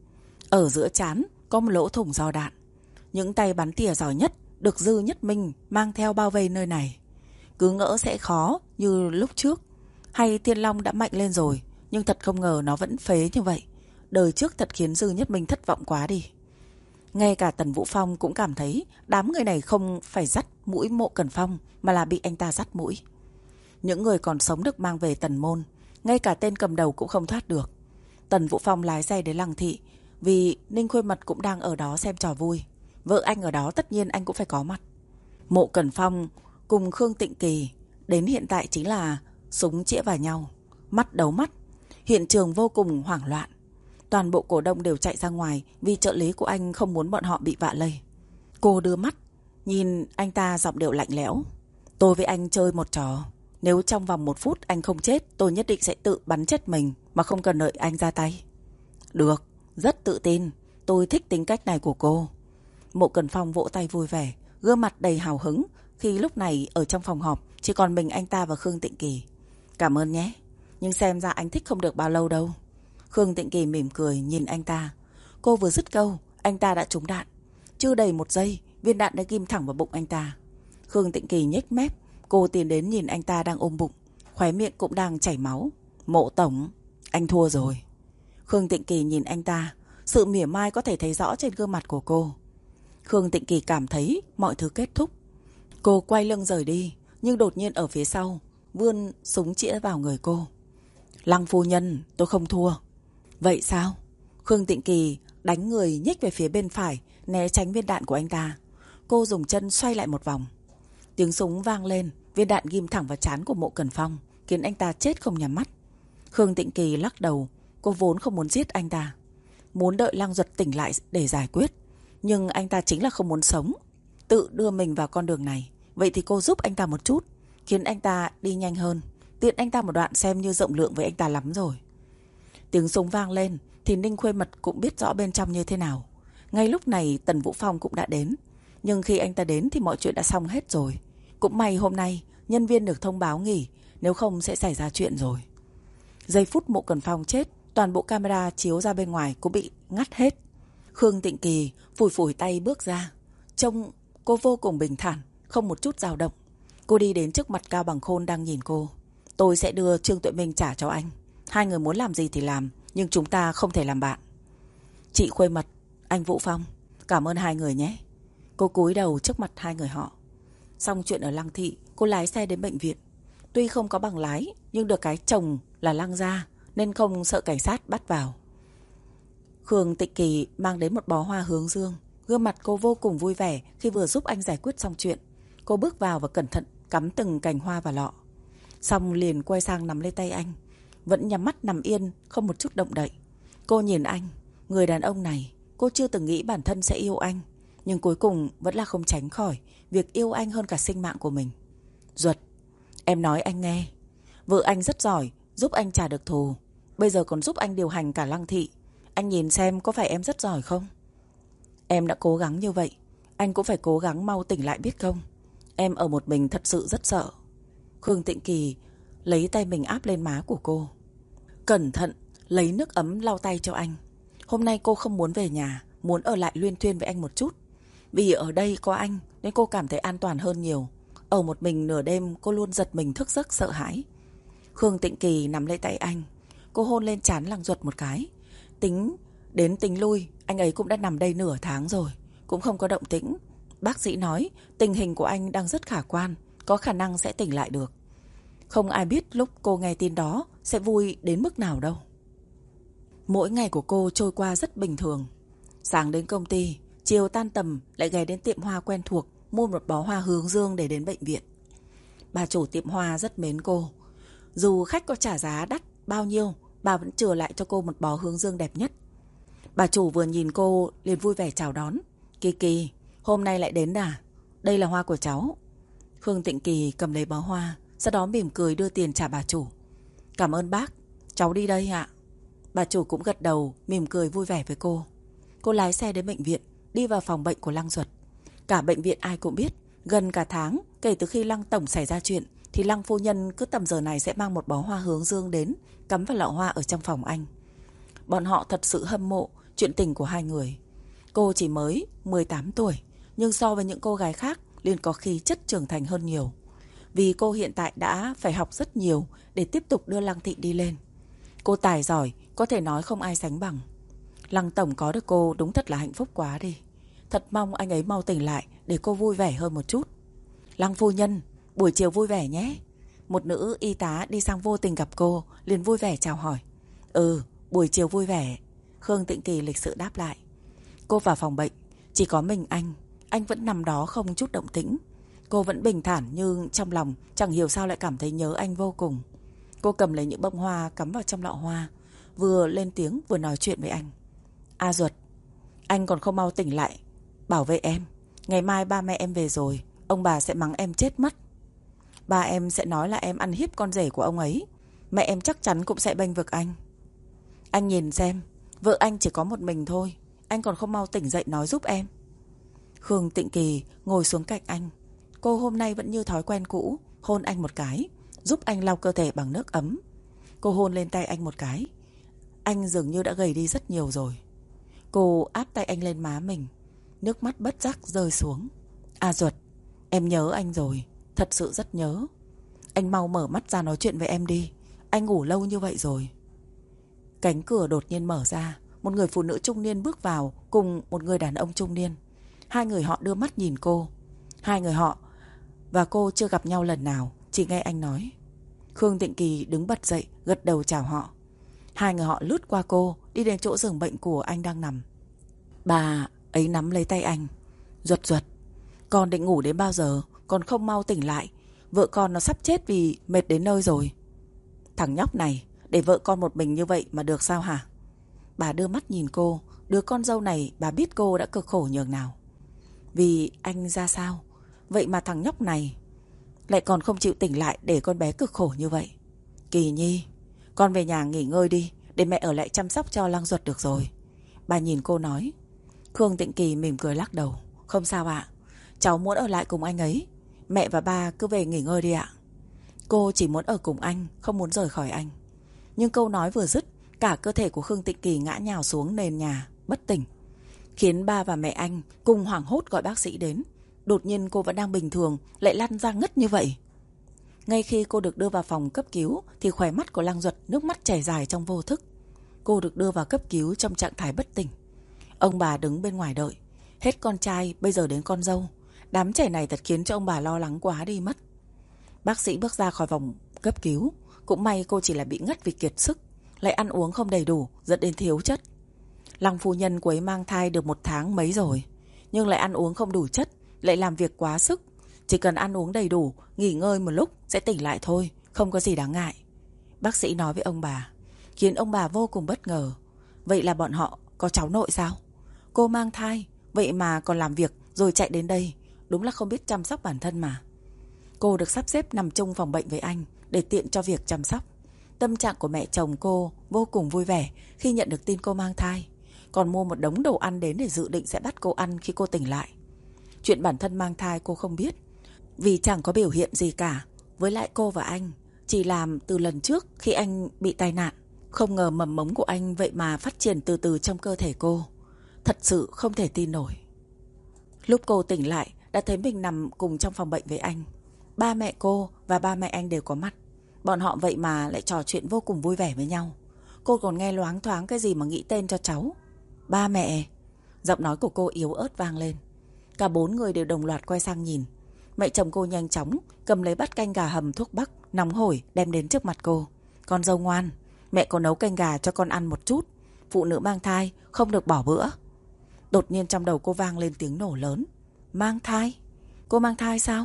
Ở giữa trán có một lỗ thủng do đạn. Những tay bắn tỉa giỏi nhất được Dư Nhất Minh mang theo bao vây nơi này. Cứ ngỡ sẽ khó như lúc trước, hay Thiên Long đã mạnh lên rồi, nhưng thật không ngờ nó vẫn phế như vậy. Đời trước thật khiến Dư Nhất Minh thất vọng quá đi. Ngay cả Tần Vũ Phong cũng cảm thấy đám người này không phải dắt mũi Mộ Cẩn Phong, mà là bị anh ta dắt mũi. Những người còn sống được mang về Tần Môn, ngay cả tên cầm đầu cũng không thoát được. Tần Vũ Phong lái xe đến Lăng Thị, vì Ninh Khuê Mật cũng đang ở đó xem trò vui. Vợ anh ở đó, tất nhiên anh cũng phải có mặt. Mộ Cẩn Phong cùng Khương Tịnh Kỳ đến hiện tại chính là súng chĩa vào nhau, mắt đấu mắt. Hiện trường vô cùng hoảng loạn. Toàn bộ cổ đông đều chạy ra ngoài vì trợ lý của anh không muốn bọn họ bị vạ lây. Cô đưa mắt nhìn anh ta, giọng điệu lạnh lẽo. Tôi với anh chơi một trò. Nếu trong vòng một phút anh không chết, tôi nhất định sẽ tự bắn chết mình mà không cần đợi anh ra tay. Được, rất tự tin. Tôi thích tính cách này của cô. Mộ Cẩn Phong vỗ tay vui vẻ, gương mặt đầy hào hứng khi lúc này ở trong phòng họp chỉ còn mình anh ta và Khương Tịnh Kỳ. Cảm ơn nhé, nhưng xem ra anh thích không được bao lâu đâu. Khương Tịnh Kỳ mỉm cười nhìn anh ta. Cô vừa dứt câu, anh ta đã trúng đạn. Chưa đầy một giây, viên đạn đã ghim thẳng vào bụng anh ta. Khương Tịnh Kỳ nhếch mép, cô tiến đến nhìn anh ta đang ôm bụng, khóe miệng cũng đang chảy máu. Mộ tổng, anh thua rồi. Khương Tịnh Kỳ nhìn anh ta, sự mỉa mai có thể thấy rõ trên gương mặt của cô. Khương Tịnh Kỳ cảm thấy mọi thứ kết thúc. Cô quay lưng rời đi, nhưng đột nhiên ở phía sau vươn súng chĩa vào người cô. Lăng phu nhân, tôi không thua. Vậy sao? Khương Tịnh Kỳ đánh người nhích về phía bên phải, né tránh viên đạn của anh ta. Cô dùng chân xoay lại một vòng. Tiếng súng vang lên, viên đạn ghim thẳng vào trán của Mộ Cẩn Phong, khiến anh ta chết không nhắm mắt. Khương Tịnh Kỳ lắc đầu. Cô vốn không muốn giết anh ta, muốn đợi Lăng Duật tỉnh lại để giải quyết. Nhưng anh ta chính là không muốn sống, tự đưa mình vào con đường này. Vậy thì cô giúp anh ta một chút, khiến anh ta đi nhanh hơn, tiện anh ta một đoạn xem như rộng lượng với anh ta lắm rồi. Tiếng súng vang lên thì Ninh Khuê Mật cũng biết rõ bên trong như thế nào. Ngay lúc này Tần Vũ Phong cũng đã đến. Nhưng khi anh ta đến thì mọi chuyện đã xong hết rồi. Cũng may hôm nay nhân viên được thông báo nghỉ, nếu không sẽ xảy ra chuyện rồi. Giây phút Mộ Cẩn Phong chết, toàn bộ camera chiếu ra bên ngoài cũng bị ngắt hết. Khương Tịnh Kỳ phủi phủi tay bước ra. Trông cô vô cùng bình thản, không một chút dao động. Cô đi đến trước mặt Cao Bằng Khôn đang nhìn cô. Tôi sẽ đưa Trương Tuệ Minh trả cho anh. Hai người muốn làm gì thì làm, nhưng chúng ta không thể làm bạn. Chị Khuê Mật, anh Vũ Phong, cảm ơn hai người nhé. Cô cúi đầu trước mặt hai người họ. Xong chuyện ở Lăng Thị, cô lái xe đến bệnh viện. Tuy không có bằng lái, nhưng được cái chồng là Lăng gia, nên không sợ cảnh sát bắt vào. Khương Tịnh Kỳ mang đến một bó hoa hướng dương. Gương mặt cô vô cùng vui vẻ khi vừa giúp anh giải quyết xong chuyện. Cô bước vào và cẩn thận cắm từng cành hoa vào lọ. Xong liền quay sang nắm lấy tay anh, vẫn nhắm mắt nằm yên, không một chút động đậy. Cô nhìn anh, người đàn ông này, cô chưa từng nghĩ bản thân sẽ yêu anh, nhưng cuối cùng vẫn là không tránh khỏi việc yêu anh hơn cả sinh mạng của mình. Duật, em nói anh nghe. Vợ anh rất giỏi, giúp anh trả được thù. Bây giờ còn giúp anh điều hành cả Lăng Thị. Anh nhìn xem có phải em rất giỏi không? Em đã cố gắng như vậy, anh cũng phải cố gắng mau tỉnh lại biết không? Em ở một mình thật sự rất sợ. Khương Tịnh Kỳ lấy tay mình áp lên má của cô. Cẩn thận lấy nước ấm lau tay cho anh. Hôm nay cô không muốn về nhà, muốn ở lại luyên thuyên với anh một chút. Vì ở đây có anh nên cô cảm thấy an toàn hơn nhiều. Ở một mình nửa đêm cô luôn giật mình thức giấc sợ hãi. Khương Tịnh Kỳ nắm lấy tay anh. Cô hôn lên trán Lăng Duật một cái. Tính đến tính lui, anh ấy cũng đã nằm đây nửa tháng rồi, cũng không có động tĩnh. Bác sĩ nói tình hình của anh đang rất khả quan, có khả năng sẽ tỉnh lại được. Không ai biết lúc cô nghe tin đó sẽ vui đến mức nào đâu. Mỗi ngày của cô trôi qua rất bình thường. Sáng đến công ty, chiều tan tầm lại ghé đến tiệm hoa quen thuộc, mua một bó hoa hướng dương để đến bệnh viện. Bà chủ tiệm hoa rất mến cô. Dù khách có trả giá đắt bao nhiêu, bà vẫn chừa lại cho cô một bó hướng dương đẹp nhất. Bà chủ vừa nhìn cô liền vui vẻ chào đón. Kỳ Kỳ, hôm nay lại đến à? Đây là hoa của cháu. Khương Tịnh Kỳ cầm lấy bó hoa, sau đó mỉm cười đưa tiền trả bà chủ. Cảm ơn bác, cháu đi đây ạ. Bà chủ cũng gật đầu, mỉm cười vui vẻ với cô. Cô lái xe đến bệnh viện, đi vào phòng bệnh của Lăng Duật. Cả bệnh viện ai cũng biết, gần cả tháng kể từ khi Lăng tổng xảy ra chuyện thì Lăng phu nhân cứ tầm giờ này sẽ mang một bó hoa hướng dương đến, cắm vào lọ hoa ở trong phòng anh. Bọn họ thật sự hâm mộ, chuyện tình của hai người. Cô chỉ mới mười tám tuổi, nhưng so với những cô gái khác liền có khí chất trưởng thành hơn nhiều. Vì cô hiện tại đã phải học rất nhiều để tiếp tục đưa Lăng Thị đi lên. Cô tài giỏi, có thể nói không ai sánh bằng. Lăng tổng có được cô đúng thật là hạnh phúc quá đi. Thật mong anh ấy mau tỉnh lại để cô vui vẻ hơn một chút. Lăng phu nhân, buổi chiều vui vẻ nhé. Một nữ y tá đi sang vô tình gặp cô, liền vui vẻ chào hỏi. Ừ, buổi chiều vui vẻ. Khương Tịnh Kỳ lịch sự đáp lại. Cô vào phòng bệnh, chỉ có mình anh. Anh vẫn nằm đó không chút động tĩnh. Cô vẫn bình thản, nhưng trong lòng chẳng hiểu sao lại cảm thấy nhớ anh vô cùng. Cô cầm lấy những bông hoa cắm vào trong lọ hoa, vừa lên tiếng vừa nói chuyện với anh. A Duật, anh còn không mau tỉnh lại bảo vệ em. Ngày mai ba mẹ em về rồi, ông bà sẽ mắng em chết mất. Ba em sẽ nói là em ăn hiếp con rể của ông ấy. Mẹ em chắc chắn cũng sẽ bênh vực anh. Anh nhìn xem, vợ anh chỉ có một mình thôi, anh còn không mau tỉnh dậy nói giúp em. Khương Tịnh Kỳ ngồi xuống cạnh anh. Cô hôm nay vẫn như thói quen cũ, hôn anh một cái, giúp anh lau cơ thể bằng nước ấm. Cô hôn lên tay anh một cái. Anh dường như đã gầy đi rất nhiều rồi. Cô áp tay anh lên má mình, nước mắt bất giác rơi xuống. A Duật, em nhớ anh rồi, thật sự rất nhớ. Anh mau mở mắt ra nói chuyện với em đi. Anh ngủ lâu như vậy rồi. Cánh cửa đột nhiên mở ra. Một người phụ nữ trung niên bước vào cùng một người đàn ông trung niên. Hai người họ đưa mắt nhìn cô. Hai người họ và cô chưa gặp nhau lần nào, chỉ nghe anh nói. Khương Tịnh Kỳ đứng bật dậy, gật đầu chào họ. Hai người họ lướt qua cô, đi đến chỗ giường bệnh của anh đang nằm. Bà ấy nắm lấy tay anh. Duật Duật, con định ngủ đến bao giờ, còn không mau tỉnh lại. Vợ con nó sắp chết vì mệt đến nơi rồi. Thằng nhóc này, để vợ con một mình như vậy mà được sao hả? Bà đưa mắt nhìn cô. Đứa con dâu này bà biết cô đã cực khổ nhường nào. Vì anh ra sao? Vậy mà thằng nhóc này lại còn không chịu tỉnh lại để con bé cực khổ như vậy. Kỳ Nhi, con về nhà nghỉ ngơi đi, để mẹ ở lại chăm sóc cho Lăng Duật được rồi. Bà nhìn cô nói. Khương Tịnh Kỳ mỉm cười lắc đầu. Không sao ạ, cháu muốn ở lại cùng anh ấy. Mẹ và ba cứ về nghỉ ngơi đi ạ. Cô chỉ muốn ở cùng anh, không muốn rời khỏi anh. Nhưng câu nói vừa dứt, cả cơ thể của Khương Tịnh Kỳ ngã nhào xuống nền nhà, bất tỉnh, khiến ba và mẹ anh cùng hoảng hốt gọi bác sĩ đến. Đột nhiên cô vẫn đang bình thường lại lăn ra ngất như vậy. Ngay khi cô được đưa vào phòng cấp cứu thì khóe mắt của Lăng Duật nước mắt chảy dài trong vô thức. Cô được đưa vào cấp cứu trong trạng thái bất tỉnh. Ông bà đứng bên ngoài đợi. Hết con trai bây giờ đến con dâu. Đám trẻ này thật khiến cho ông bà lo lắng quá đi mất. Bác sĩ bước ra khỏi phòng cấp cứu. Cũng may cô chỉ là bị ngất vì kiệt sức, lại ăn uống không đầy đủ, dẫn đến thiếu chất. Lăng phu nhân của ấy mang thai được một tháng mấy rồi, nhưng lại ăn uống không đủ chất, lại làm việc quá sức. Chỉ cần ăn uống đầy đủ, nghỉ ngơi một lúc sẽ tỉnh lại thôi, không có gì đáng ngại. Bác sĩ nói với ông bà, khiến ông bà vô cùng bất ngờ. Vậy là bọn họ có cháu nội sao? Cô mang thai, vậy mà còn làm việc rồi chạy đến đây, đúng là không biết chăm sóc bản thân mà. Cô được sắp xếp nằm chung phòng bệnh với anh để tiện cho việc chăm sóc. Tâm trạng của mẹ chồng cô vô cùng vui vẻ khi nhận được tin cô mang thai, còn mua một đống đồ ăn đến để dự định sẽ bắt cô ăn khi cô tỉnh lại. Chuyện bản thân mang thai cô không biết, vì chẳng có biểu hiện gì cả. Với lại cô và anh chỉ làm từ lần trước khi anh bị tai nạn. Không ngờ mầm mống của anh vậy mà phát triển từ từ trong cơ thể cô. Thật sự không thể tin nổi. Lúc cô tỉnh lại đã thấy mình nằm cùng trong phòng bệnh với anh. Ba mẹ cô và ba mẹ anh đều có mặt. Bọn họ vậy mà lại trò chuyện vô cùng vui vẻ với nhau. Cô còn nghe loáng thoáng cái gì mà nghĩ tên cho cháu. Ba mẹ. Giọng nói của cô yếu ớt vang lên. Cả bốn người đều đồng loạt quay sang nhìn. Mẹ chồng cô nhanh chóng cầm lấy bát canh gà hầm thuốc bắc nóng hổi đem đến trước mặt cô. Con dâu ngoan, mẹ có nấu canh gà cho con ăn một chút. Phụ nữ mang thai không được bỏ bữa. Đột nhiên trong đầu cô vang lên tiếng nổ lớn. Mang thai? Cô mang thai sao?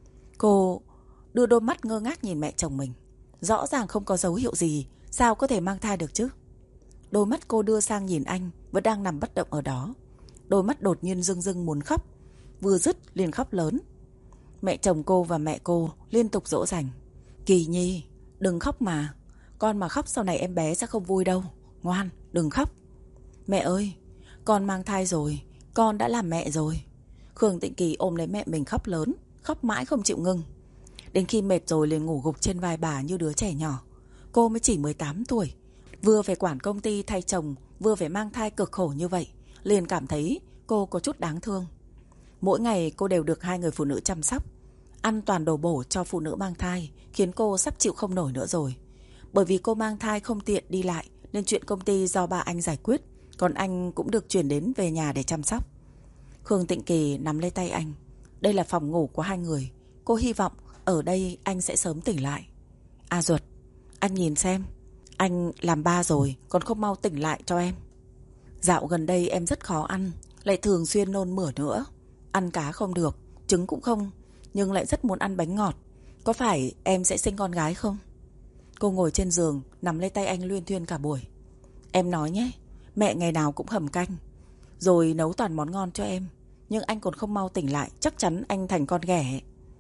Cô đưa đôi mắt ngơ ngác nhìn mẹ chồng mình. Rõ ràng không có dấu hiệu gì, sao có thể mang thai được chứ? Đôi mắt cô đưa sang nhìn anh vẫn đang nằm bất động ở đó. Đôi mắt đột nhiên rưng rưng muốn khóc. Vừa dứt liền khóc lớn. Mẹ chồng cô và mẹ cô liên tục dỗ dành. Kỳ Nhi, đừng khóc mà. Con mà khóc sau này em bé sẽ không vui đâu. Ngoan, đừng khóc. Mẹ ơi, con mang thai rồi, con đã làm mẹ rồi. Khương Tịnh Kỳ ôm lấy mẹ mình khóc lớn, khóc mãi không chịu ngưng. Đến khi mệt rồi liền ngủ gục trên vai bà như đứa trẻ nhỏ. Cô mới chỉ mười tám tuổi, vừa phải quản công ty thay chồng, vừa phải mang thai cực khổ như vậy, liền cảm thấy cô có chút đáng thương. Mỗi ngày cô đều được hai người phụ nữ chăm sóc, ăn toàn đồ bổ cho phụ nữ mang thai, khiến cô sắp chịu không nổi nữa rồi. Bởi vì cô mang thai không tiện đi lại nên chuyện công ty do ba anh giải quyết, còn anh cũng được chuyển đến về nhà để chăm sóc. Khương Tịnh Kỳ nắm lấy tay anh. Đây là phòng ngủ của hai người, cô hy vọng ở đây anh sẽ sớm tỉnh lại. A Duật, anh nhìn xem, anh làm ba rồi còn không mau tỉnh lại cho em. Dạo gần đây em rất khó ăn, lại thường xuyên nôn mửa nữa. Ăn cá không được, trứng cũng không, nhưng lại rất muốn ăn bánh ngọt. Có phải em sẽ sinh con gái không? Cô ngồi trên giường, nắm lấy tay anh luyên thuyên cả buổi. Em nói nhé, mẹ ngày nào cũng hầm canh, rồi nấu toàn món ngon cho em, nhưng anh còn không mau tỉnh lại, chắc chắn anh thành con ghẻ.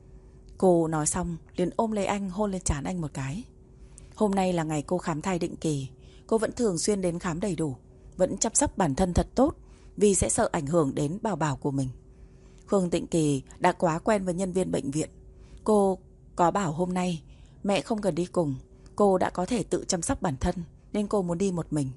Cô nói xong liền ôm lấy anh, hôn lên trán anh một cái. Hôm nay là ngày cô khám thai định kỳ. Cô vẫn thường xuyên đến khám đầy đủ, vẫn chăm sóc bản thân thật tốt, vì sẽ sợ ảnh hưởng đến bảo bảo của mình. Khương Tịnh Kỳ đã quá quen với nhân viên bệnh viện. Cô có bảo hôm nay mẹ không cần đi cùng, cô đã có thể tự chăm sóc bản thân, nên cô muốn đi một mình.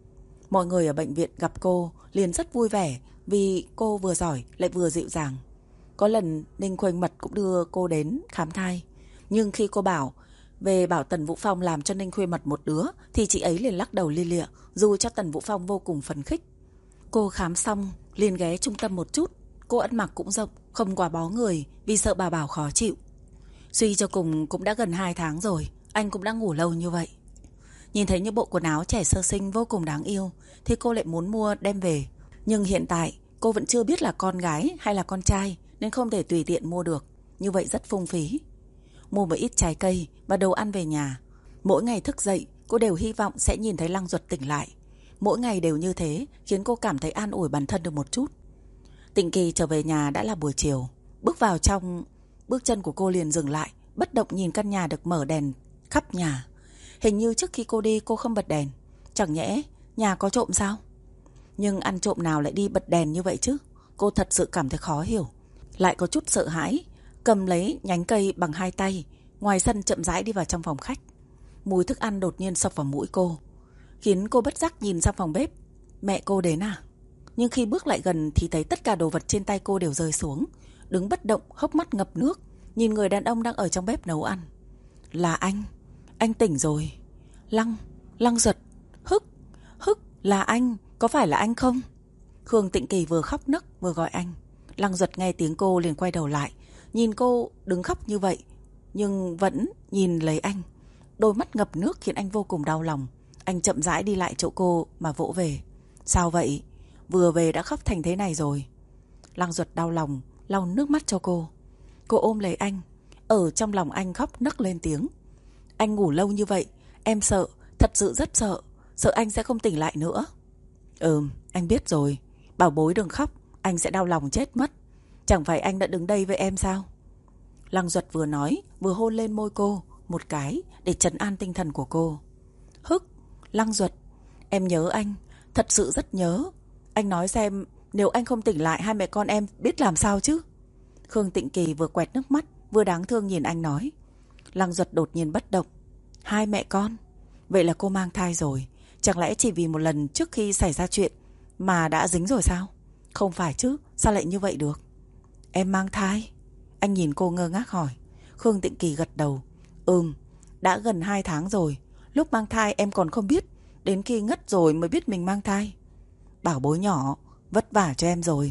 Mọi người ở bệnh viện gặp cô liền rất vui vẻ, vì cô vừa giỏi lại vừa dịu dàng. Có lần Ninh Khuênh Mật cũng đưa cô đến khám thai, nhưng khi cô bảo về bảo Tần Vũ Phong làm cho Ninh Khuênh Mật một đứa, thì chị ấy liền lắc đầu lia lịa, dù cho Tần Vũ Phong vô cùng phấn khích. Cô khám xong liền ghé trung tâm một chút. Cô ăn mặc cũng rộng, không quá bó người, vì sợ bà bảo khó chịu. Suy cho cùng cũng đã gần hai tháng rồi, anh cũng đã ngủ lâu như vậy. Nhìn thấy những bộ quần áo trẻ sơ sinh vô cùng đáng yêu, thì cô lại muốn mua đem về. Nhưng hiện tại cô vẫn chưa biết là con gái hay là con trai, nên không thể tùy tiện mua được, như vậy rất phung phí. Mua một ít trái cây và đồ ăn về nhà. Mỗi ngày thức dậy cô đều hy vọng sẽ nhìn thấy Lăng Duật tỉnh lại. Mỗi ngày đều như thế khiến cô cảm thấy an ủi bản thân được một chút. Tịnh Kỳ trở về nhà đã là buổi chiều. Bước vào trong, bước chân của cô liền dừng lại, bất động nhìn căn nhà được mở đèn khắp nhà. Hình như trước khi cô đi cô không bật đèn. Chẳng nhẽ nhà có trộm sao? Nhưng ăn trộm nào lại đi bật đèn như vậy chứ? Cô thật sự cảm thấy khó hiểu, lại có chút sợ hãi. Cầm lấy nhánh cây bằng hai tay, ngoài sân chậm rãi đi vào trong phòng khách. Mùi thức ăn đột nhiên xộc vào mũi cô, khiến cô bất giác nhìn sang phòng bếp. Mẹ cô đến à? Nhưng khi bước lại gần thì thấy tất cả đồ vật trên tay cô đều rơi xuống. Đứng bất động, hốc mắt ngập nước, nhìn người đàn ông đang ở trong bếp nấu ăn. Là anh, anh tỉnh rồi. Lăng, Lăng Duật, Hức, Hức, là anh, có phải là anh không? Khương Tịnh Kỳ vừa khóc nấc vừa gọi anh. Lăng Duật nghe tiếng cô liền quay đầu lại, nhìn cô đứng khóc như vậy, nhưng vẫn nhìn lấy anh. Đôi mắt ngập nước khiến anh vô cùng đau lòng. Anh chậm rãi đi lại chỗ cô mà vỗ về. Sao vậy? Vừa về đã khóc thành thế này rồi. Lăng Duật đau lòng lau nước mắt cho cô. Cô ôm lấy anh, ở trong lòng anh khóc nấc lên tiếng. Anh ngủ lâu như vậy, em sợ, thật sự rất sợ. Sợ anh sẽ không tỉnh lại nữa. Ừm, anh biết rồi. Bảo bối đừng khóc, anh sẽ đau lòng chết mất. Chẳng phải anh đã đứng đây với em sao? Lăng Duật vừa nói vừa hôn lên môi cô một cái để trấn an tinh thần của cô. Hức, Lăng Duật, em nhớ anh, thật sự rất nhớ. Anh nói xem, nếu anh không tỉnh lại hai mẹ con em biết làm sao chứ? Khương Tịnh Kỳ vừa quẹt nước mắt vừa đáng thương nhìn anh nói. Lăng Duật đột nhiên bất động. Hai mẹ con? Vậy là cô mang thai rồi? Chẳng lẽ chỉ vì một lần trước khi xảy ra chuyện mà đã dính rồi sao? Không phải chứ, sao lại như vậy được? Em mang thai? Anh nhìn cô ngơ ngác hỏi. Khương Tịnh Kỳ gật đầu. Ừm, đã gần hai tháng rồi. Lúc mang thai em còn không biết, đến khi ngất rồi mới biết mình mang thai. Bảo bối nhỏ, vất vả cho em rồi.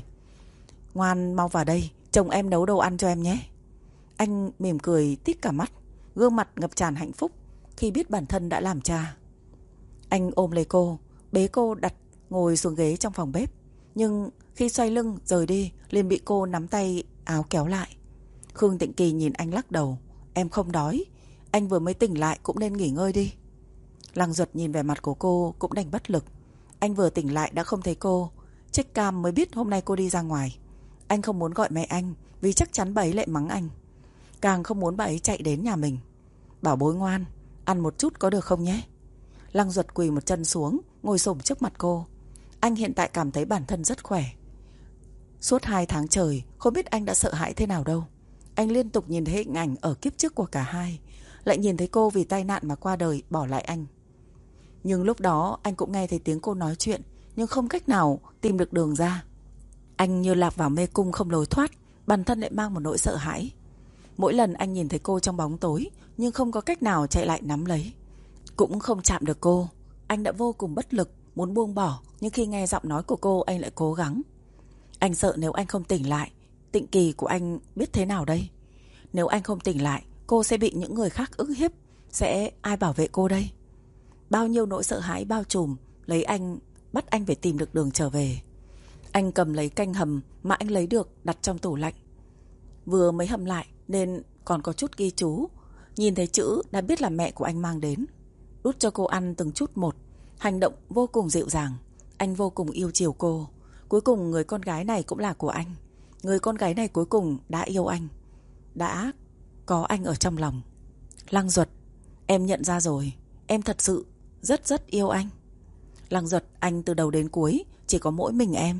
Ngoan mau vào đây, chồng em nấu đồ ăn cho em nhé. Anh mỉm cười tít cả mắt, gương mặt ngập tràn hạnh phúc khi biết bản thân đã làm cha. Anh ôm lấy cô, bế cô đặt ngồi xuống ghế trong phòng bếp. Nhưng khi xoay lưng rời đi liền bị cô nắm tay áo kéo lại. Khương Tịnh Kỳ nhìn anh lắc đầu. Em không đói, anh vừa mới tỉnh lại cũng nên nghỉ ngơi đi. Lăng Duật nhìn vẻ mặt của cô cũng đành bất lực. Anh vừa tỉnh lại đã không thấy cô. Check cam mới biết hôm nay cô đi ra ngoài. Anh không muốn gọi mẹ anh, vì chắc chắn bà ấy lại mắng anh. Càng không muốn bà ấy chạy đến nhà mình. Bảo bối ngoan, ăn một chút có được không nhé? Lăng Duật quỳ một chân xuống, ngồi xổm trước mặt cô. Anh hiện tại cảm thấy bản thân rất khỏe. Suốt hai tháng trời, không biết anh đã sợ hãi thế nào đâu. Anh liên tục nhìn thấy hình ảnh ở kiếp trước của cả hai, lại nhìn thấy cô vì tai nạn mà qua đời bỏ lại anh. Nhưng lúc đó anh cũng nghe thấy tiếng cô nói chuyện, nhưng không cách nào tìm được đường ra. Anh như lạc vào mê cung không lối thoát, bản thân lại mang một nỗi sợ hãi. Mỗi lần anh nhìn thấy cô trong bóng tối, nhưng không có cách nào chạy lại nắm lấy, cũng không chạm được cô. Anh đã vô cùng bất lực, muốn buông bỏ, nhưng khi nghe giọng nói của cô, anh lại cố gắng. Anh sợ nếu anh không tỉnh lại, Tịnh Kỳ của anh biết thế nào đây? Nếu anh không tỉnh lại, cô sẽ bị những người khác ức hiếp, sẽ ai bảo vệ cô đây? Bao nhiêu nỗi sợ hãi bao trùm lấy anh, bắt anh phải tìm được đường trở về. Anh cầm lấy canh hầm mà anh lấy được, đặt trong tủ lạnh. Vừa mới hầm lại nên còn có chút ghi chú. Nhìn thấy chữ đã biết là mẹ của anh mang đến. Đút cho cô ăn từng chút một, hành động vô cùng dịu dàng. Anh vô cùng yêu chiều cô. Cuối cùng người con gái này cũng là của anh. Người con gái này cuối cùng đã yêu anh, đã có anh ở trong lòng. Lăng Duật, em nhận ra rồi, em thật sự rất rất yêu anh. Lăng Duật, anh từ đầu đến cuối chỉ có mỗi mình em.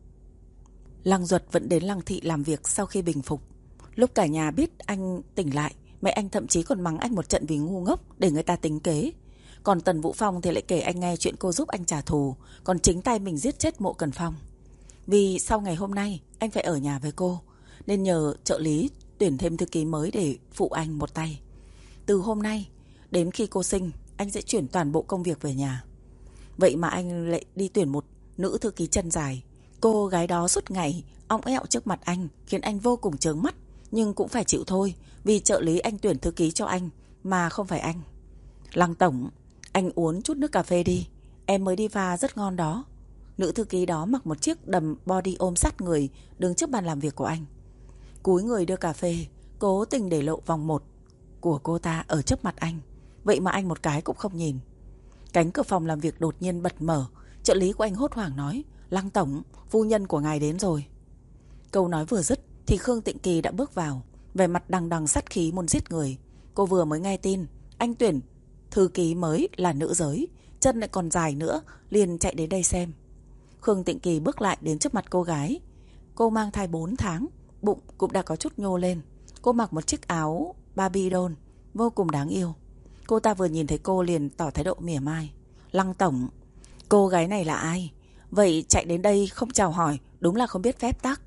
Lăng Duật vẫn đến Lăng Thị làm việc sau khi bình phục. Lúc cả nhà biết anh tỉnh lại, mẹ anh thậm chí còn mắng anh một trận vì ngu ngốc để người ta tính kế. Còn Tần Vũ Phong thì lại kể anh nghe chuyện cô giúp anh trả thù, còn chính tay mình giết chết Mộ Cần Phong. Vì sau ngày hôm nay anh phải ở nhà với cô, nên nhờ trợ lý tuyển thêm thư ký mới để phụ anh một tay. Từ hôm nay đến khi cô sinh, anh sẽ chuyển toàn bộ công việc về nhà. Vậy mà anh lại đi tuyển một nữ thư ký chân dài. Cô gái đó suốt ngày ong ẹo trước mặt anh, khiến anh vô cùng chướng mắt. Nhưng cũng phải chịu thôi, vì trợ lý anh tuyển thư ký cho anh mà không phải anh. Lăng tổng, anh uống chút nước cà phê đi, em mới đi pha rất ngon đó. Nữ thư ký đó mặc một chiếc đầm body ôm sát người, đứng trước bàn làm việc của anh. Cúi người đưa cà phê, cố tình để lộ vòng một của cô ta ở trước mặt anh. Vậy mà anh một cái cũng không nhìn. Cánh cửa phòng làm việc đột nhiên bật mở. Trợ lý của anh hốt hoảng nói, Lăng tổng, phu nhân của ngài đến rồi. Câu nói vừa dứt thì Khương Tịnh Kỳ đã bước vào, vẻ mặt đằng đằng sát khí muốn giết người. Cô vừa mới nghe tin anh tuyển thư ký mới là nữ giới, chân lại còn dài nữa, liền chạy đến đây xem. Khương Tịnh Kỳ bước lại đến trước mặt cô gái. Cô mang thai bốn tháng, bụng cũng đã có chút nhô lên. Cô mặc một chiếc áo Barbie doll vô cùng đáng yêu. Cô ta vừa nhìn thấy cô liền tỏ thái độ mỉa mai. Lăng tổng, cô gái này là ai? Vậy chạy đến đây không chào hỏi, đúng là không biết phép tắc.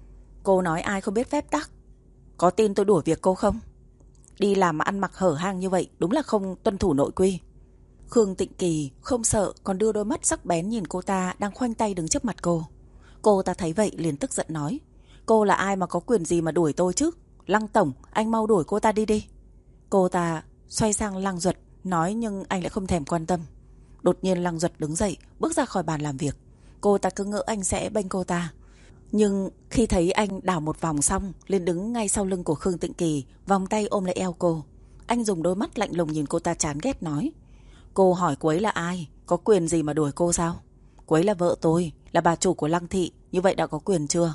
Cô nói ai không biết phép tắc? Có tin tôi đuổi việc cô không? Đi làm mà ăn mặc hở hang như vậy, đúng là không tuân thủ nội quy. Khương Tịnh Kỳ không sợ, còn đưa đôi mắt sắc bén nhìn cô ta đang khoanh tay đứng trước mặt cô. Cô ta thấy vậy liền tức giận nói, cô là ai mà có quyền gì mà đuổi tôi chứ? Lăng tổng, anh mau đuổi cô ta đi đi. Cô ta xoay sang Lăng Duật nói, nhưng anh lại không thèm quan tâm. Đột nhiên Lăng Duật đứng dậy, bước ra khỏi bàn làm việc. Cô ta cứ ngỡ anh sẽ bênh cô ta. Nhưng khi thấy anh đảo một vòng xong, liền đứng ngay sau lưng của Khương Tịnh Kỳ, vòng tay ôm lấy eo cô. Anh dùng đôi mắt lạnh lùng nhìn cô ta chán ghét nói, cô hỏi cô ấy là ai? Có quyền gì mà đuổi cô sao? Cô ấy là vợ tôi, là bà chủ của Lăng Thị, như vậy đã có quyền chưa?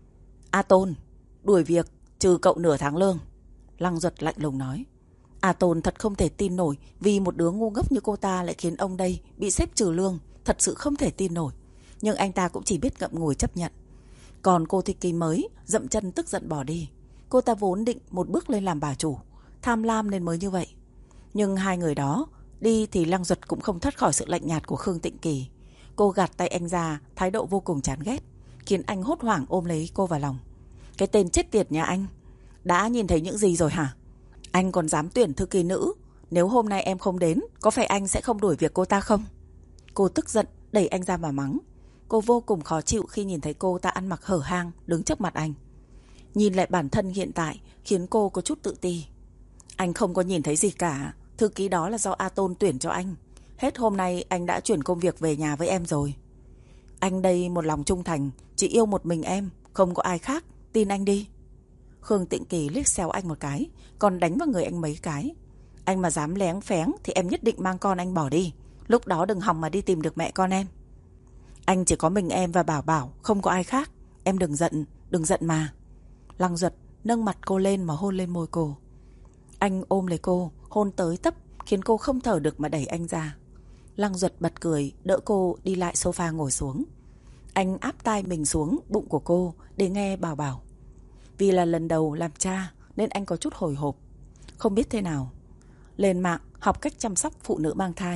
A Tôn, đuổi việc, trừ cậu nửa tháng lương. Lăng Duật lạnh lùng nói. A Tôn thật không thể tin nổi, vì một đứa ngu ngốc như cô ta lại khiến ông đây bị xếp trừ lương, thật sự không thể tin nổi. Nhưng anh ta cũng chỉ biết ngậm ngùi chấp nhận. Còn cô thư ký mới dậm chân tức giận bỏ đi. Cô ta vốn định một bước lên làm bà chủ, tham lam nên mới như vậy. Nhưng hai người đó đi thì Lăng Duật cũng không thoát khỏi sự lạnh nhạt của Khương Tịnh Kỳ. Cô gạt tay anh ra, thái độ vô cùng chán ghét, khiến anh hốt hoảng ôm lấy cô vào lòng. Cái tên chết tiệt nhà anh, đã nhìn thấy những gì rồi hả? Anh còn dám tuyển thư ký nữ? Nếu hôm nay em không đến, có phải anh sẽ không đuổi việc cô ta không? Cô tức giận đẩy anh ra mà mắng. Cô vô cùng khó chịu khi nhìn thấy cô ta ăn mặc hở hang đứng trước mặt anh. Nhìn lại bản thân hiện tại khiến cô có chút tự ti. Anh không có nhìn thấy gì cả. Thư ký đó là do A Tôn tuyển cho anh. Hết hôm nay anh đã chuyển công việc về nhà với em rồi. Anh đây một lòng trung thành, chỉ yêu một mình em, không có ai khác, tin anh đi. Khương Tịnh Kỳ liếc xéo anh một cái, còn đánh vào người anh mấy cái. Anh mà dám léng phéng thì em nhất định mang con anh bỏ đi. Lúc đó đừng hòng mà đi tìm được mẹ con em. Anh chỉ có mình em và Bảo Bảo, không có ai khác. Em đừng giận, đừng giận mà. Lăng Duật nâng mặt cô lên mà hôn lên môi cô. Anh ôm lấy cô, hôn tới tấp, khiến cô không thở được mà đẩy anh ra. Lăng Duật bật cười, đỡ cô đi lại sofa ngồi xuống. Anh áp tai mình xuống bụng của cô để nghe Bảo Bảo. Vì là lần đầu làm cha nên anh có chút hồi hộp, không biết thế nào. Lên mạng học cách chăm sóc phụ nữ mang thai.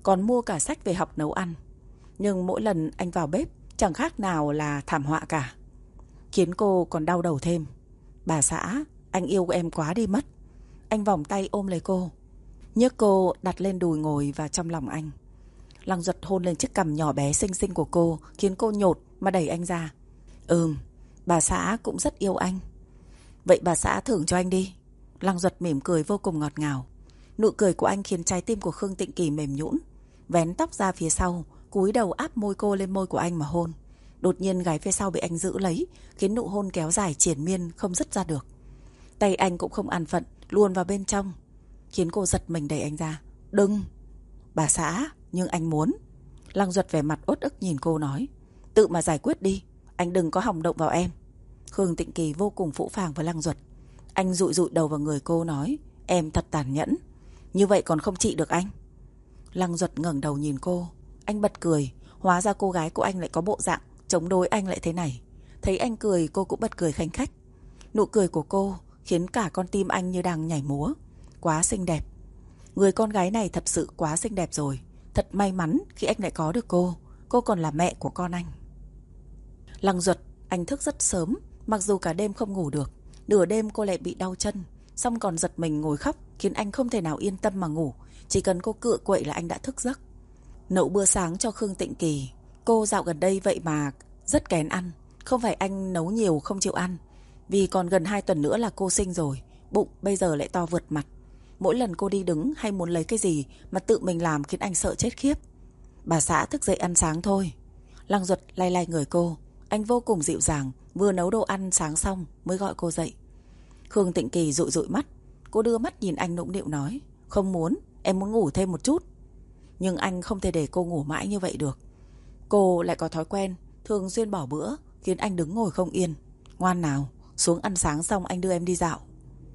còn mua cả sách về học nấu ăn. Nhưng mỗi lần anh vào bếp chẳng khác nào là thảm họa cả, khiến cô còn đau đầu thêm. Bà xã, anh yêu em quá đi mất. Anh vòng tay ôm lấy cô, nhấc cô đặt lên đùi ngồi vào trong lòng anh. Lăng Duật hôn lên chiếc cằm nhỏ bé xinh xinh của cô, khiến cô nhột mà đẩy anh ra. Ừm, bà xã cũng rất yêu anh. Vậy bà xã thưởng cho anh đi. Lăng Duật mỉm cười vô cùng ngọt ngào. Nụ cười của anh khiến trái tim của Khương Tịnh Kỳ mềm nhũn, vén tóc ra phía sau, cúi đầu áp môi cô lên môi của anh mà hôn. Đột nhiên gáy phía sau bị anh giữ lấy, khiến nụ hôn kéo dài triền miên không dứt ra được. Tay anh cũng không an phận, luồn vào bên trong, khiến cô giật mình đẩy anh ra. Đừng. Bà xã, nhưng anh muốn. Lăng Duật vẻ mặt uất ức nhìn cô nói. Tự mà giải quyết đi, anh đừng có hòng động vào em. Khương Tịnh Kỳ vô cùng phũ phàng với Lăng Duật. Anh dụi dụi đầu vào người cô nói. Em thật tàn nhẫn, như vậy còn không trị được anh. Lăng Duật ngẩng đầu nhìn cô. Anh bật cười. Hóa ra cô gái của anh lại có bộ dạng chống đối anh lại thế này. Thấy anh cười, cô cũng bật cười khanh khách. Nụ cười của cô khiến cả con tim anh như đang nhảy múa. Quá xinh đẹp. Người con gái này thật sự quá xinh đẹp rồi. Thật may mắn khi anh lại có được cô. Cô còn là mẹ của con anh. Lăng Duật, anh thức rất sớm, mặc dù cả đêm không ngủ được. Nửa đêm cô lại bị đau chân, xong còn giật mình ngồi khóc, khiến anh không thể nào yên tâm mà ngủ. Chỉ cần cô cựa quậy là anh đã thức giấc. Nấu bữa sáng cho Khương Tịnh Kỳ. Cô dạo gần đây vậy mà rất kén ăn. Không phải anh nấu nhiều không chịu ăn, vì còn gần hai tuần nữa là cô sinh rồi. Bụng bây giờ lại to vượt mặt. Mỗi lần cô đi đứng hay muốn lấy cái gì mà tự mình làm khiến anh sợ chết khiếp. Bà xã thức dậy ăn sáng thôi. Lăng Duật lay lay người cô. Anh vô cùng dịu dàng, vừa nấu đồ ăn sáng xong mới gọi cô dậy. Khương Tịnh Kỳ dụi dụi mắt. Cô đưa mắt nhìn anh nũng nịu nói. Không muốn, em muốn ngủ thêm một chút. Nhưng anh không thể để cô ngủ mãi như vậy được. Cô lại có thói quen thường xuyên bỏ bữa, khiến anh đứng ngồi không yên. Ngoan nào, xuống ăn sáng xong anh đưa em đi dạo.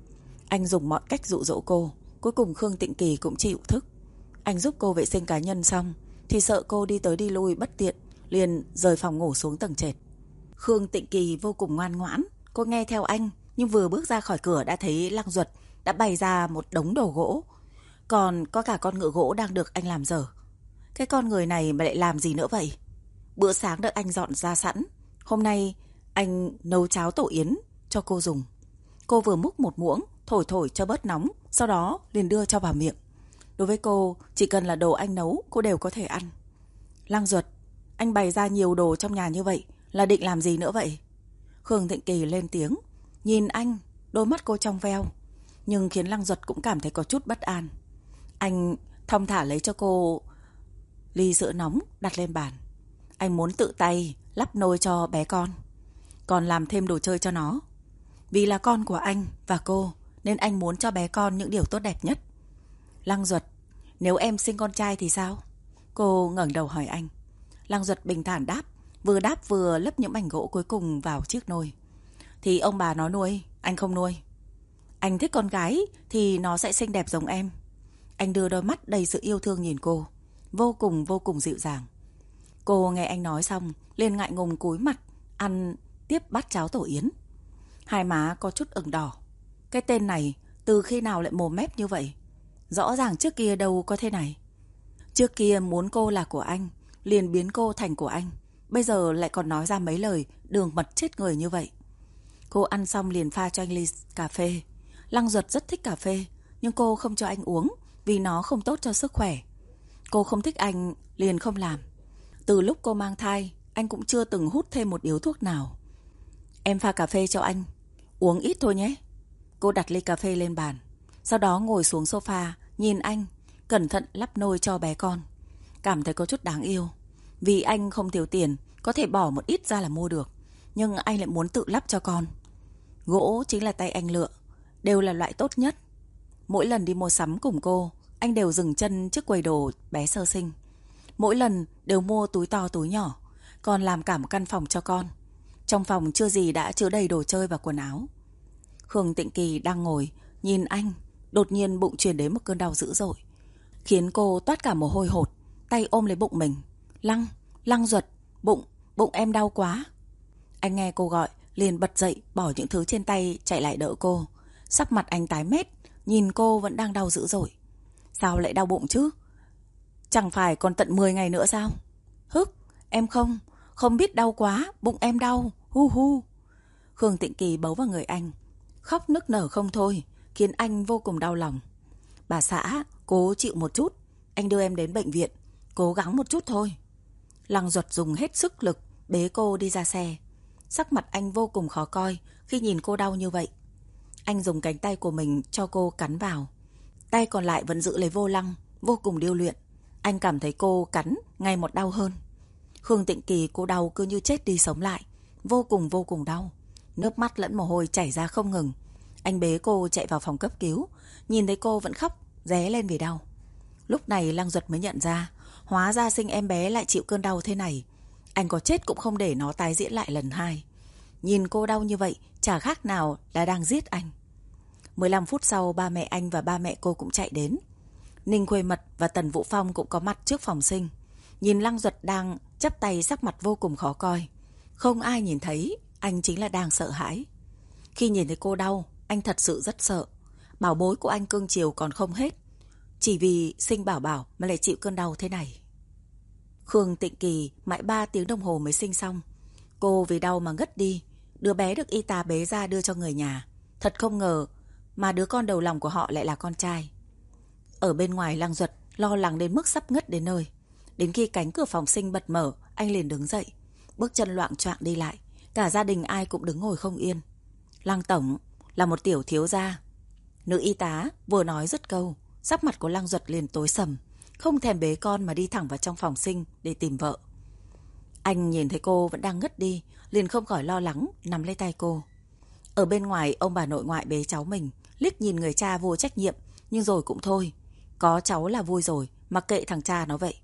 Anh dùng mọi cách dụ dỗ cô. Cuối cùng Khương Tịnh Kỳ cũng chịu thức. Anh giúp cô vệ sinh cá nhân xong thì sợ cô đi tới đi lui bất tiện, liền rời phòng ngủ xuống tầng trệt. Khương Tịnh Kỳ vô cùng ngoan ngoãn. Cô nghe theo anh, nhưng vừa bước ra khỏi cửa đã thấy Lăng Duật đã bày ra một đống đồ gỗ. Còn có cả con ngựa gỗ đang được anh làm dở. Cái con người này mà lại làm gì nữa vậy? Bữa sáng được anh dọn ra sẵn. Hôm nay anh nấu cháo tổ yến cho cô dùng. Cô vừa múc một muỗng, thổi thổi cho bớt nóng, sau đó liền đưa cho vào miệng. Đối với cô, chỉ cần là đồ anh nấu, cô đều có thể ăn. Lăng Duật, anh bày ra nhiều đồ trong nhà như vậy là định làm gì nữa vậy? Khương Tịnh Kỳ lên tiếng. Nhìn anh, đôi mắt cô trong veo, nhưng khiến Lăng Duật cũng cảm thấy có chút bất an. Anh thong thả lấy cho cô ly sữa nóng đặt lên bàn. Anh muốn tự tay lắp nôi cho bé con, còn làm thêm đồ chơi cho nó. Vì là con của anh và cô, nên anh muốn cho bé con những điều tốt đẹp nhất. Lăng Duật, nếu em sinh con trai thì sao? Cô ngẩng đầu hỏi anh. Lăng Duật bình thản đáp, vừa đáp vừa lấp những mảnh gỗ cuối cùng vào chiếc nồi. Thì ông bà nó nuôi, anh không nuôi. Anh thích con gái thì nó sẽ xinh đẹp giống em. Anh đưa đôi mắt đầy sự yêu thương nhìn cô, vô cùng vô cùng dịu dàng. Cô nghe anh nói xong liền ngại ngùng cúi mặt ăn tiếp bát cháo tổ yến. Hai má có chút ửng đỏ. Cái tên này từ khi nào lại mồm mép như vậy? Rõ ràng trước kia đâu có thế này. Trước kia muốn cô là của anh, liền biến cô thành của anh. Bây giờ lại còn nói ra mấy lời đường mật chết người như vậy. Cô ăn xong liền pha cho anh ly cà phê. Lăng Duật rất thích cà phê, nhưng cô không cho anh uống vì nó không tốt cho sức khỏe. Cô không thích anh liền không làm. Từ lúc cô mang thai, anh cũng chưa từng hút thêm một điếu thuốc nào. Em pha cà phê cho anh, uống ít thôi nhé. Cô đặt ly cà phê lên bàn, sau đó ngồi xuống sofa, nhìn anh, cẩn thận lắp nôi cho bé con. Cảm thấy có chút đáng yêu. Vì anh không thiếu tiền, có thể bỏ một ít ra là mua được, nhưng anh lại muốn tự lắp cho con. Gỗ chính là tay anh lựa, đều là loại tốt nhất. Mỗi lần đi mua sắm cùng cô, anh đều dừng chân trước quầy đồ bé sơ sinh. Mỗi lần đều mua túi to túi nhỏ, còn làm cả một căn phòng cho con. Trong phòng chưa gì đã chứa đầy đồ chơi và quần áo. Khương Tịnh Kỳ đang ngồi nhìn anh, đột nhiên bụng truyền đến một cơn đau dữ dội, khiến cô toát cả mồ hôi hột, tay ôm lấy bụng mình. Lăng, Lăng Duật, bụng, bụng em đau quá. Anh nghe cô gọi, liền bật dậy, bỏ những thứ trên tay chạy lại đỡ cô. Sắc mặt anh tái mét, nhìn cô vẫn đang đau dữ dội. Sao lại đau bụng chứ? Chẳng phải còn tận mười ngày nữa sao? Hức, em không, không biết đau quá, bụng em đau, hu hu. Khương Tịnh Kỳ bấu vào người anh, khóc nức nở không thôi, khiến anh vô cùng đau lòng. Bà xã, cố chịu một chút, anh đưa em đến bệnh viện, cố gắng một chút thôi. Lăng Duật dùng hết sức lực bế cô đi ra xe. Sắc mặt anh vô cùng khó coi khi nhìn cô đau như vậy. Anh dùng cánh tay của mình cho cô cắn vào, tay còn lại vẫn giữ lấy vô lăng, vô cùng điêu luyện. Anh cảm thấy cô cắn ngày một đau hơn. Khương Tịnh Kỳ cô đau cứ như chết đi sống lại, vô cùng vô cùng đau. Nước mắt lẫn mồ hôi chảy ra không ngừng. Anh bế cô chạy vào phòng cấp cứu, nhìn thấy cô vẫn khóc, ré lên vì đau. Lúc này Lăng Duật mới nhận ra, hóa ra sinh em bé lại chịu cơn đau thế này. Anh có chết cũng không để nó tái diễn lại lần hai. Nhìn cô đau như vậy, chả khác nào là đang giết anh. mười lăm phút sau, ba mẹ anh và ba mẹ cô cũng chạy đến. Ninh Khuê Mật và Tần Vũ Phong cũng có mặt trước phòng sinh. Nhìn Lăng Duật đang chắp tay, sắc mặt vô cùng khó coi. Không ai nhìn thấy, anh chính là đang sợ hãi. Khi nhìn thấy cô đau, anh thật sự rất sợ. Bảo bối của anh cưng chiều còn không hết, chỉ vì sinh Bảo Bảo mà lại chịu cơn đau thế này. Khương Tịnh Kỳ mãi ba tiếng đồng hồ mới sinh xong. Cô vì đau mà ngất đi. Đứa bé được y tá bế ra đưa cho người nhà. Thật không ngờ mà đứa con đầu lòng của họ lại là con trai. Ở bên ngoài, Lăng Duật lo lắng đến mức sắp ngất đến nơi. Đến khi cánh cửa phòng sinh bật mở, anh liền đứng dậy, bước chân loạng choạng đi lại. Cả gia đình ai cũng đứng ngồi không yên. Lăng tổng là một tiểu thiếu gia. Nữ y tá vừa nói dứt câu, sắc mặt của Lăng Duật liền tối sầm, không thèm bế con mà đi thẳng vào trong phòng sinh để tìm vợ. Anh nhìn thấy cô vẫn đang ngất đi, liền không khỏi lo lắng, nắm lấy tay cô. Ở bên ngoài, ông bà nội ngoại bế cháu mình, liếc nhìn người cha vô trách nhiệm, nhưng rồi cũng thôi. Có cháu là vui rồi, mặc kệ thằng cha nó vậy.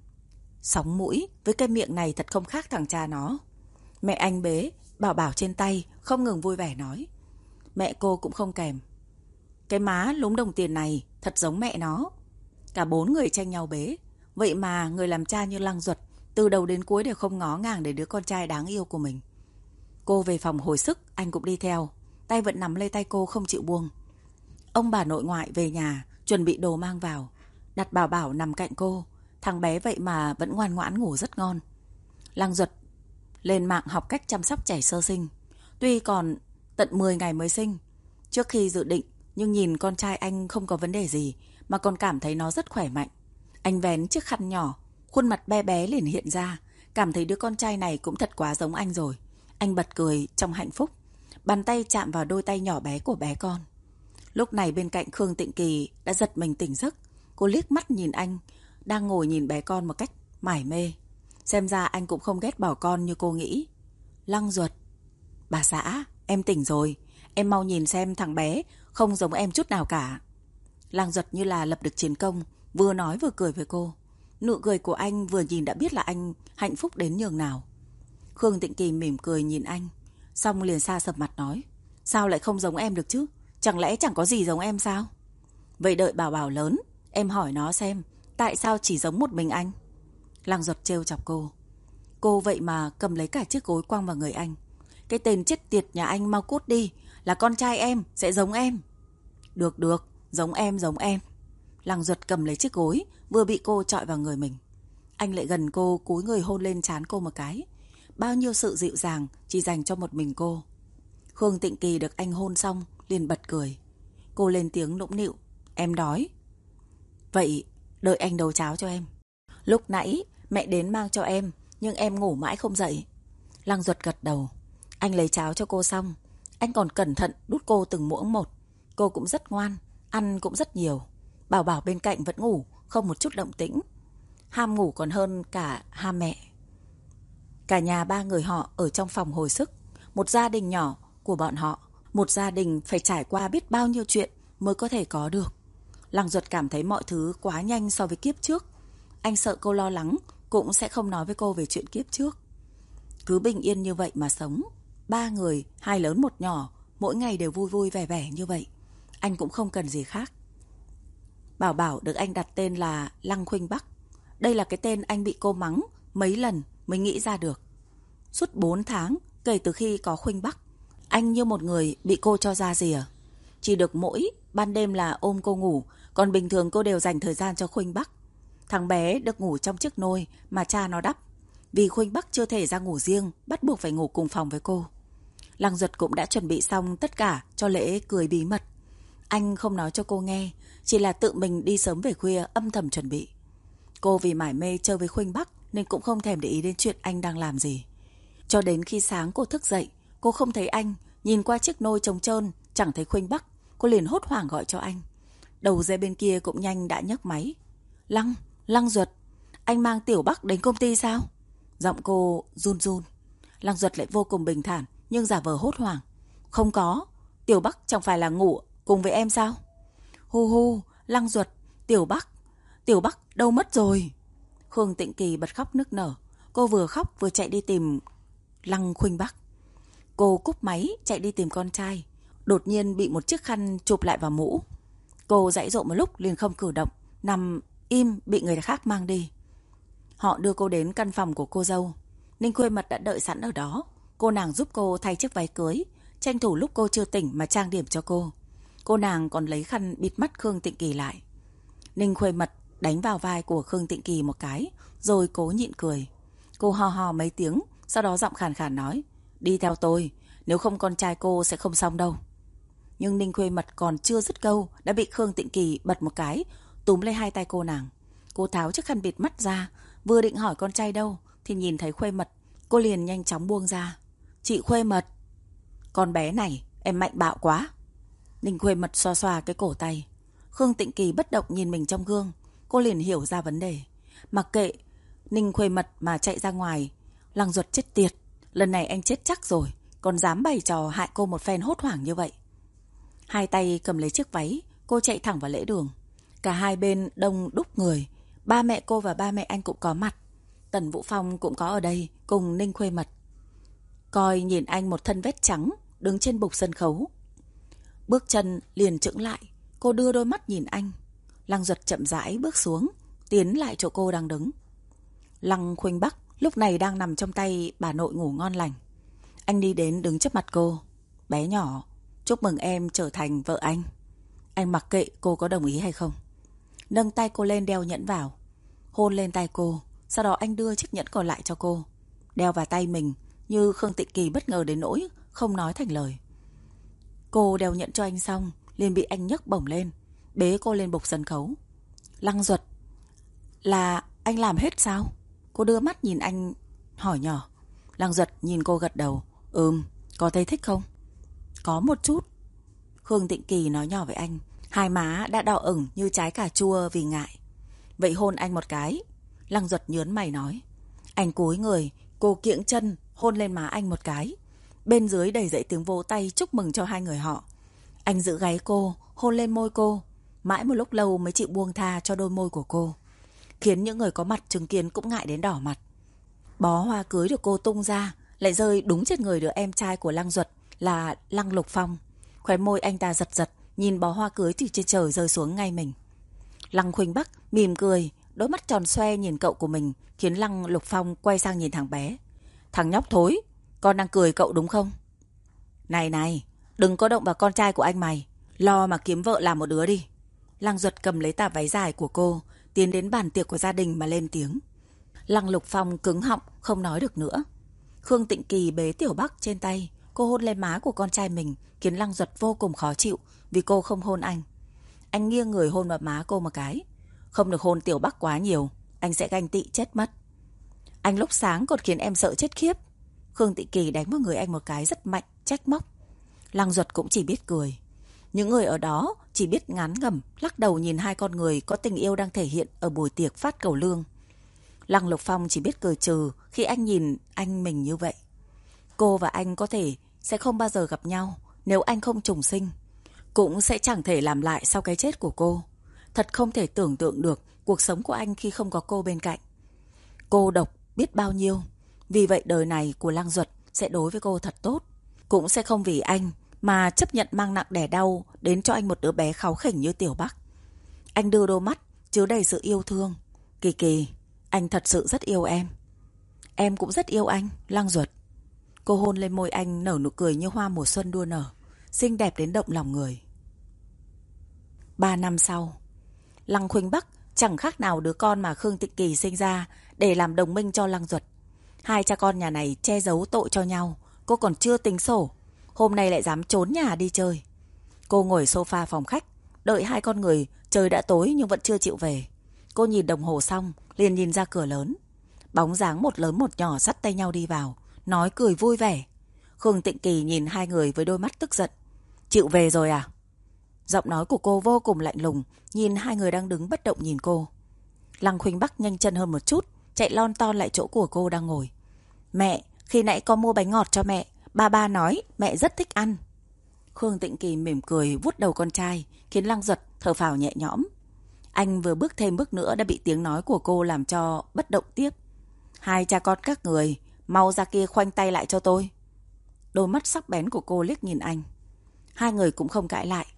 Sóng mũi với cái miệng này thật không khác thằng cha nó. Mẹ anh bế Bảo Bảo trên tay, không ngừng vui vẻ nói. Mẹ cô cũng không kèm. Cái má lúm đồng tiền này thật giống mẹ nó. Cả bốn người tranh nhau bế. Vậy mà người làm cha như Lăng Duật từ đầu đến cuối đều không ngó ngàng để đứa con trai đáng yêu của mình. Cô về phòng hồi sức, anh cũng đi theo, tay vẫn nắm lấy tay cô không chịu buông. Ông bà nội ngoại về nhà chuẩn bị đồ mang vào, đặt Bảo Bảo nằm cạnh cô. Thằng bé vậy mà vẫn ngoan ngoãn ngủ rất ngon. Lăng Duật lên mạng học cách chăm sóc trẻ sơ sinh. Tuy còn tận mười ngày mới sinh, trước khi dự định, nhưng nhìn con trai anh không có vấn đề gì, mà còn cảm thấy nó rất khỏe mạnh. Anh vén chiếc khăn nhỏ, khuôn mặt bé bé liền hiện ra, cảm thấy đứa con trai này cũng thật quá giống anh rồi. Anh bật cười trong hạnh phúc, bàn tay chạm vào đôi tay nhỏ bé của bé con. Lúc này bên cạnh Khương Tịnh Kỳ đã giật mình tỉnh giấc. Cô liếc mắt nhìn anh, đang ngồi nhìn bé con một cách mải mê. Xem ra anh cũng không ghét bỏ con như cô nghĩ. Lăng Duật, bà xã, em tỉnh rồi. Em mau nhìn xem thằng bé không giống em chút nào cả. Lăng Duật như là lập được chiến công, vừa nói vừa cười với cô. Nụ cười của anh vừa nhìn đã biết là anh hạnh phúc đến nhường nào. Khương Tịnh Kỳ mỉm cười nhìn anh, xong liền xa sầm mặt nói. Sao lại không giống em được chứ? Chẳng lẽ chẳng có gì giống em sao? Vậy đợi Bảo Bảo lớn, em hỏi nó xem tại sao chỉ giống một mình anh. Lăng Duật trêu chọc cô. Cô vậy mà cầm lấy cả chiếc gối quăng vào người anh. Cái tên chết tiệt nhà anh mau cút đi, là con trai em sẽ giống em. Được được, giống em giống em. Lăng Duật cầm lấy chiếc gối vừa bị cô chọi vào người mình. Anh lại gần cô, cúi người hôn lên trán cô một cái. Bao nhiêu sự dịu dàng chỉ dành cho một mình cô. Khương Tịnh Kỳ được anh hôn xong liền bật cười. Cô lên tiếng nũng nịu. Em đói. Vậy đợi anh nấu cháo cho em. Lúc nãy mẹ đến mang cho em, nhưng em ngủ mãi không dậy. Lăng Duật gật đầu. Anh lấy cháo cho cô xong, anh còn cẩn thận đút cô từng muỗng một. Cô cũng rất ngoan, ăn cũng rất nhiều. Bảo Bảo bên cạnh vẫn ngủ, không một chút động tĩnh. Ham ngủ còn hơn cả ham mẹ. Cả nhà ba người họ ở trong phòng hồi sức. Một gia đình nhỏ của bọn họ, một gia đình phải trải qua biết bao nhiêu chuyện mới có thể có được. Lăng Duật cảm thấy mọi thứ quá nhanh so với kiếp trước. Anh sợ cô lo lắng, cũng sẽ không nói với cô về chuyện kiếp trước. Cứ bình yên như vậy mà sống. Ba người, hai lớn một nhỏ, mỗi ngày đều vui vui vẻ vẻ như vậy. Anh cũng không cần gì khác. Bảo Bảo được anh đặt tên là Lăng Khuynh Bắc. Đây là cái tên anh bị cô mắng mấy lần mới nghĩ ra được. Suốt bốn tháng kể từ khi có Khuynh Bắc, anh như một người bị cô cho ra rìa. Chỉ được mỗi ban đêm là ôm cô ngủ, còn bình thường cô đều dành thời gian cho Khuynh Bắc. Thằng bé được ngủ trong chiếc nôi mà cha nó đắp. Vì Khuynh Bắc chưa thể ra ngủ riêng, bắt buộc phải ngủ cùng phòng với cô. Lăng Duật cũng đã chuẩn bị xong tất cả cho lễ cưới bí mật. Anh không nói cho cô nghe, chỉ là tự mình đi sớm về khuya âm thầm chuẩn bị. Cô vì mải mê chơi với Khuynh Bắc nên cũng không thèm để ý đến chuyện anh đang làm gì. Cho đến khi sáng cô thức dậy, cô không thấy anh, nhìn qua chiếc nôi trống trơn, chẳng thấy Khuynh Bắc, cô liền hốt hoảng gọi cho anh. Đầu dây bên kia cũng nhanh đã nhấc máy. Lăng, Lăng Duật, anh mang Tiểu Bắc đến công ty sao? Giọng cô run run. Lăng Duật lại vô cùng bình thản nhưng giả vờ hốt hoảng. Không có, Tiểu Bắc chẳng phải là ngủ cùng với em sao? Hu hu, Lăng Duật, Tiểu Bắc, Tiểu Bắc đâu mất rồi? Khương Tịnh Kỳ bật khóc nức nở. Cô vừa khóc vừa chạy đi tìm Lăng Khuynh Bắc. Cô cúp máy chạy đi tìm con trai. Đột nhiên bị một chiếc khăn chụp lại vào mũ. Cô giãy giụa một lúc liền không cử động, nằm im bị người khác mang đi. Họ đưa cô đến căn phòng của cô dâu. Ninh Khuê Mật đã đợi sẵn ở đó. Cô nàng giúp cô thay chiếc váy cưới, tranh thủ lúc cô chưa tỉnh mà trang điểm cho cô. Cô nàng còn lấy khăn bịt mắt Khương Tịnh Kỳ lại. Ninh Khuê Mật đánh vào vai của Khương Tịnh Kỳ một cái, rồi cố nhịn cười. Cô ho ho mấy tiếng, sau đó giọng khàn khàn nói, đi theo tôi, nếu không con trai cô sẽ không xong đâu. Nhưng Ninh Khuê Mật còn chưa dứt câu đã bị Khương Tịnh Kỳ bật một cái, túm lấy hai tay cô nàng. Cô tháo chiếc khăn bịt mắt ra, vừa định hỏi con trai đâu thì nhìn thấy Khuê Mật, cô liền nhanh chóng buông ra. Chị Khuê Mật, con bé này em mạnh bạo quá. Ninh Khuê Mật xoa xoa cái cổ tay. Khương Tịnh Kỳ bất động nhìn mình trong gương. Cô liền hiểu ra vấn đề. Mặc kệ Ninh Khuê Mật mà chạy ra ngoài. Lăng Duật chết tiệt, lần này anh chết chắc rồi, còn dám bày trò hại cô một phen hốt hoảng như vậy. Hai tay cầm lấy chiếc váy, cô chạy thẳng vào lễ đường. Cả hai bên đông đúc người. Ba mẹ cô và ba mẹ anh cũng có mặt. Tần Vũ Phong cũng có ở đây cùng Ninh Khuê Mật. Coi nhìn anh một thân vét trắng đứng trên bục sân khấu. Bước chân liền chững lại. Cô đưa đôi mắt nhìn anh. Lăng Duật chậm rãi bước xuống, tiến lại chỗ cô đang đứng. Lăng Khuynh Bắc lúc này đang nằm trong tay bà nội ngủ ngon lành. Anh đi đến đứng trước mặt cô. Bé nhỏ, chúc mừng em trở thành vợ anh. Anh mặc kệ cô có đồng ý hay không. Nâng tay cô lên đeo nhẫn vào, hôn lên tay cô. Sau đó anh đưa chiếc nhẫn còn lại cho cô, đeo vào tay mình. Như Khương Tịnh Kỳ bất ngờ đến nỗi không nói thành lời. Cô đeo nhẫn cho anh xong liền bị anh nhấc bổng lên, bế cô lên bục sân khấu. Lăng Duật, là anh làm hết sao? Cô đưa mắt nhìn anh hỏi nhỏ. Lăng Duật nhìn cô gật đầu. Ừm, có thấy thích không? Có một chút. Khương Tịnh Kỳ nói nhỏ với anh. Hai má đã đỏ ửng như trái cà chua vì ngại. Vậy hôn anh một cái. Lăng Duật nhớn mày nói. Anh cúi người, cô kiễng chân hôn lên má anh một cái. Bên dưới đầy dậy tiếng vỗ tay chúc mừng cho hai người họ. Anh giữ gáy cô, hôn lên môi cô. Mãi một lúc lâu mới chịu buông tha cho đôi môi của cô, khiến những người có mặt chứng kiến cũng ngại đến đỏ mặt. Bó hoa cưới được cô tung ra, lại rơi đúng trên người đứa em trai của Lăng Duật là Lăng Lục Phong. Khóe môi anh ta giật giật, nhìn bó hoa cưới từ trên trời rơi xuống ngay mình. Lăng Khuynh Bắc mỉm cười, đôi mắt tròn xoe nhìn cậu của mình, khiến Lăng Lục Phong quay sang nhìn thằng bé. Thằng nhóc thối, con đang cười cậu đúng không? Này này, đừng có động vào con trai của anh mày, lo mà kiếm vợ làm một đứa đi. Lăng Duật cầm lấy tà váy dài của cô, tiến đến bàn tiệc của gia đình mà lên tiếng. Lăng Lục Phong cứng họng không nói được nữa. Khương Tịnh Kỳ bế Tiểu Bắc trên tay, cô hôn lên má của con trai mình, khiến Lăng Duật vô cùng khó chịu vì cô không hôn anh. Anh nghiêng người hôn vào má cô một cái. Không được hôn Tiểu Bắc quá nhiều, anh sẽ ganh tị chết mất. Anh lúc sáng còn khiến em sợ chết khiếp. Khương Tịnh Kỳ đánh vào người anh một cái rất mạnh, trách móc. Lăng Duật cũng chỉ biết cười. Những người ở đó chỉ biết ngán ngẩm, lắc đầu nhìn hai con người có tình yêu đang thể hiện ở buổi tiệc phát cầu lương. Lăng Lục Phong chỉ biết cười trừ khi anh nhìn anh mình như vậy. Cô và anh có thể sẽ không bao giờ gặp nhau nếu anh không trùng sinh, cũng sẽ chẳng thể làm lại sau cái chết của cô. Thật không thể tưởng tượng được cuộc sống của anh khi không có cô bên cạnh. Cô độc biết bao nhiêu. Vì vậy đời này của Lăng Duật sẽ đối với cô thật tốt, cũng sẽ không vì anh mà chấp nhận mang nặng đẻ đau đến cho anh một đứa bé kháu khỉnh như Tiểu Bắc. Anh đưa đôi mắt chứa đầy sự yêu thương. Kỳ Kỳ, anh thật sự rất yêu em. Em cũng rất yêu anh, Lăng Duật. Cô hôn lên môi anh, nở nụ cười như hoa mùa xuân đua nở, xinh đẹp đến động lòng người. Ba năm sau, Lăng Khuynh Bắc chẳng khác nào đứa con mà Khương Tịnh Kỳ sinh ra để làm đồng minh cho Lăng Duật. Hai cha con nhà này che giấu tội cho nhau, cô còn chưa tính sổ, hôm nay lại dám trốn nhà đi chơi. Cô ngồi sofa phòng khách, đợi hai con người, trời đã tối nhưng vẫn chưa chịu về. Cô nhìn đồng hồ xong, liền nhìn ra cửa lớn. Bóng dáng một lớn một nhỏ dắt tay nhau đi vào, nói cười vui vẻ. Khương Tịnh Kỳ nhìn hai người với đôi mắt tức giận. Chịu về rồi à? Giọng nói của cô vô cùng lạnh lùng, nhìn hai người đang đứng bất động nhìn cô. Lăng Khuynh Bắc nhanh chân hơn một chút, chạy lon ton lại chỗ của cô đang ngồi. Mẹ, khi nãy có mua bánh ngọt cho mẹ, ba ba nói mẹ rất thích ăn. Khương Tịnh Kỳ mỉm cười vuốt đầu con trai, khiến Lăng Duật thở phào nhẹ nhõm. Anh vừa bước thêm bước nữa đã bị tiếng nói của cô làm cho bất động tiếp. Hai cha con các người, mau ra kia khoanh tay lại cho tôi. Đôi mắt sắc bén của cô liếc nhìn anh. Hai người cũng không cãi lại,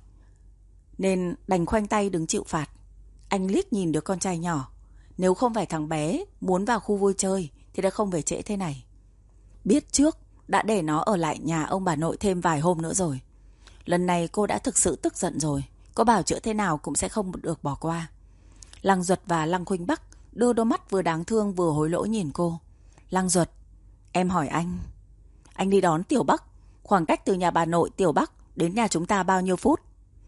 nên đành khoanh tay đứng chịu phạt. Anh liếc nhìn đứa con trai nhỏ. Nếu không phải thằng bé muốn vào khu vui chơi thì đã không về trễ thế này. Biết trước đã để nó ở lại nhà ông bà nội thêm vài hôm nữa rồi. Lần này cô đã thực sự tức giận rồi, có bảo chữa thế nào cũng sẽ không được bỏ qua. Lăng Duật và Lăng Khuynh Bắc đưa đôi mắt vừa đáng thương vừa hối lỗi nhìn cô. Lăng Duật, em hỏi anh, anh đi đón Tiểu Bắc, khoảng cách từ nhà bà nội Tiểu Bắc đến nhà chúng ta bao nhiêu phút?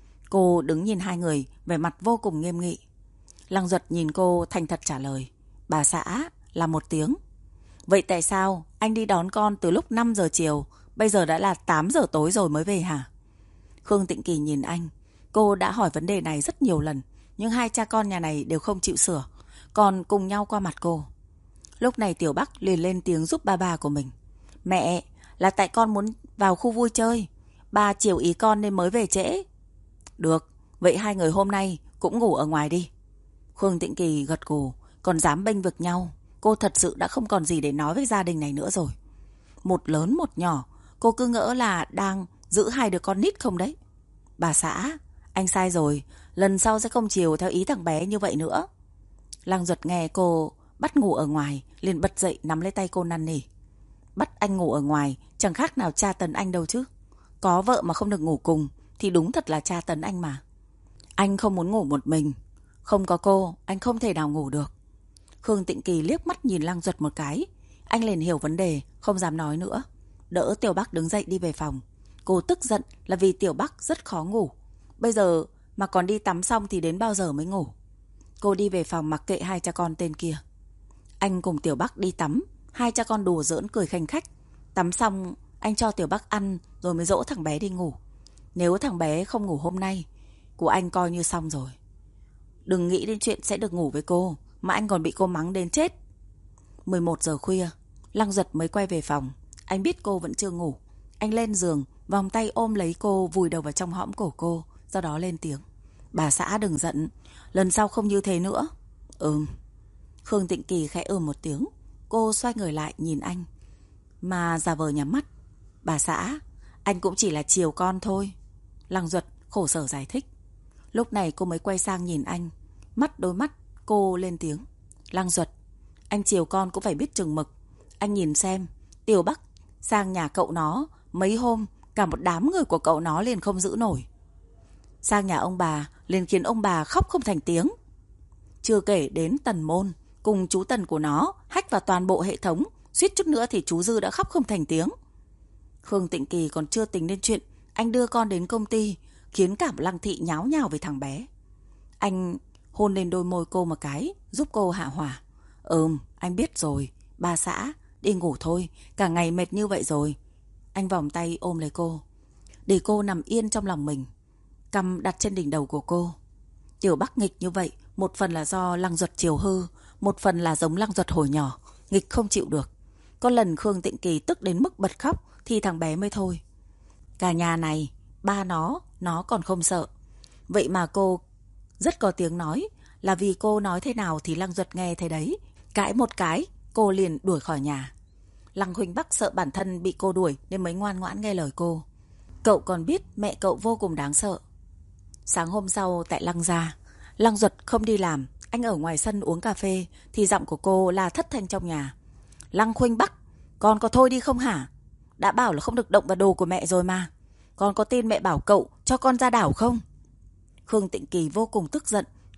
Cô đứng nhìn hai người, vẻ mặt vô cùng nghiêm nghị. Lăng Duật nhìn cô thành thật trả lời. Bà xã là một tiếng. Vậy tại sao anh đi đón con từ lúc năm giờ chiều, bây giờ đã là tám giờ tối rồi mới về hả? Khương Tịnh Kỳ nhìn anh. Cô đã hỏi vấn đề này rất nhiều lần, nhưng hai cha con nhà này đều không chịu sửa, còn cùng nhau qua mặt cô. Lúc này Tiểu Bắc liền lên tiếng giúp ba ba của mình. Mẹ, là tại con muốn vào khu vui chơi, ba chiều ý con nên mới về trễ. Được, vậy hai người hôm nay cũng ngủ ở ngoài đi. Khương Tịnh Kỳ gật gù, còn dám bênh vực nhau. Cô thật sự đã không còn gì để nói với gia đình này nữa rồi. Một lớn một nhỏ, cô cứ ngỡ là đang giữ hai đứa con nít không đấy. Bà xã, anh sai rồi, lần sau sẽ không chiều theo ý thằng bé như vậy nữa. Lăng Duật nghe cô bắt ngủ ở ngoài, liền bật dậy nắm lấy tay cô năn nỉ. Bắt anh ngủ ở ngoài chẳng khác nào tra tấn anh đâu chứ. Có vợ mà không được ngủ cùng thì đúng thật là tra tấn anh mà. Anh không muốn ngủ một mình, không có cô anh không thể nào ngủ được. Khương Tịnh Kỳ liếc mắt nhìn Lăng Duật một cái. Anh liền hiểu vấn đề, không dám nói nữa. Đỡ Tiểu Bắc đứng dậy đi về phòng. Cô tức giận là vì Tiểu Bắc rất khó ngủ. Bây giờ mà còn đi tắm xong thì đến bao giờ mới ngủ. Cô đi về phòng mặc kệ hai cha con tên kia. Anh cùng Tiểu Bắc đi tắm. Hai cha con đùa giỡn cười khanh khách. Tắm xong anh cho Tiểu Bắc ăn rồi mới dỗ thằng bé đi ngủ. Nếu thằng bé không ngủ hôm nay, của anh coi như xong rồi. Đừng nghĩ đến chuyện sẽ được ngủ với cô, mà anh còn bị cô mắng đến chết. mười một giờ khuya, Lăng Duật mới quay về phòng. Anh biết cô vẫn chưa ngủ. Anh lên giường, vòng tay ôm lấy cô, vùi đầu vào trong hõm cổ cô, sau đó lên tiếng. Bà xã đừng giận, lần sau không như thế nữa. Ừm. Khương Tịnh Kỳ khẽ ừm một tiếng. Cô xoay người lại nhìn anh, mà giả vờ nhắm mắt. Bà xã, anh cũng chỉ là chiều con thôi. Lăng Duật khổ sở giải thích. Lúc này cô mới quay sang nhìn anh. Mắt đôi mắt cô lên tiếng. Lăng Duật, anh chiều con cũng phải biết chừng mực. Anh nhìn xem, Tiểu Bắc sang nhà cậu nó mấy hôm, cả một đám người của cậu nó liền không giữ nổi. Sang nhà ông bà liền khiến ông bà khóc không thành tiếng. Chưa kể đến Tần Môn cùng chú Tần của nó hack vào toàn bộ hệ thống, suýt chút nữa thì chú Dư đã khóc không thành tiếng. Khương Tịnh Kỳ còn chưa tính đến chuyện anh đưa con đến công ty, khiến cả Lăng Thị nháo nhào về thằng bé. Anh hôn lên đôi môi cô một cái, giúp cô hạ hỏa. Ừm, anh biết rồi, bà xã, đi ngủ thôi, cả ngày mệt như vậy rồi. Anh vòng tay ôm lấy cô, để cô nằm yên trong lòng mình, cầm đặt trên đỉnh đầu của cô. Tiểu Bắc nghịch như vậy, một phần là do Lăng Duật chiều hư, một phần là giống Lăng Duật hồi nhỏ, nghịch không chịu được. Có lần Khương Tịnh Kỳ tức đến mức bật khóc thì thằng bé mới thôi. Cả nhà này, ba nó, nó còn không sợ. Vậy mà cô rất có tiếng nói, là vì cô nói thế nào thì Lăng Duật nghe thế đấy. Cãi một cái, cô liền đuổi khỏi nhà. Lăng Khuynh Bắc sợ bản thân bị cô đuổi nên mới ngoan ngoãn nghe lời cô. Cậu còn biết mẹ cậu vô cùng đáng sợ. Sáng hôm sau tại Lăng gia, Lăng Duật không đi làm, anh ở ngoài sân uống cà phê thì giọng của cô là thất thanh trong nhà. Lăng Khuynh Bắc, con có thôi đi không hả? Đã bảo là không được động vào đồ của mẹ rồi mà. Con có tin mẹ bảo cậu cho con ra đảo không? Khương Tịnh Kỳ vô cùng tức giận,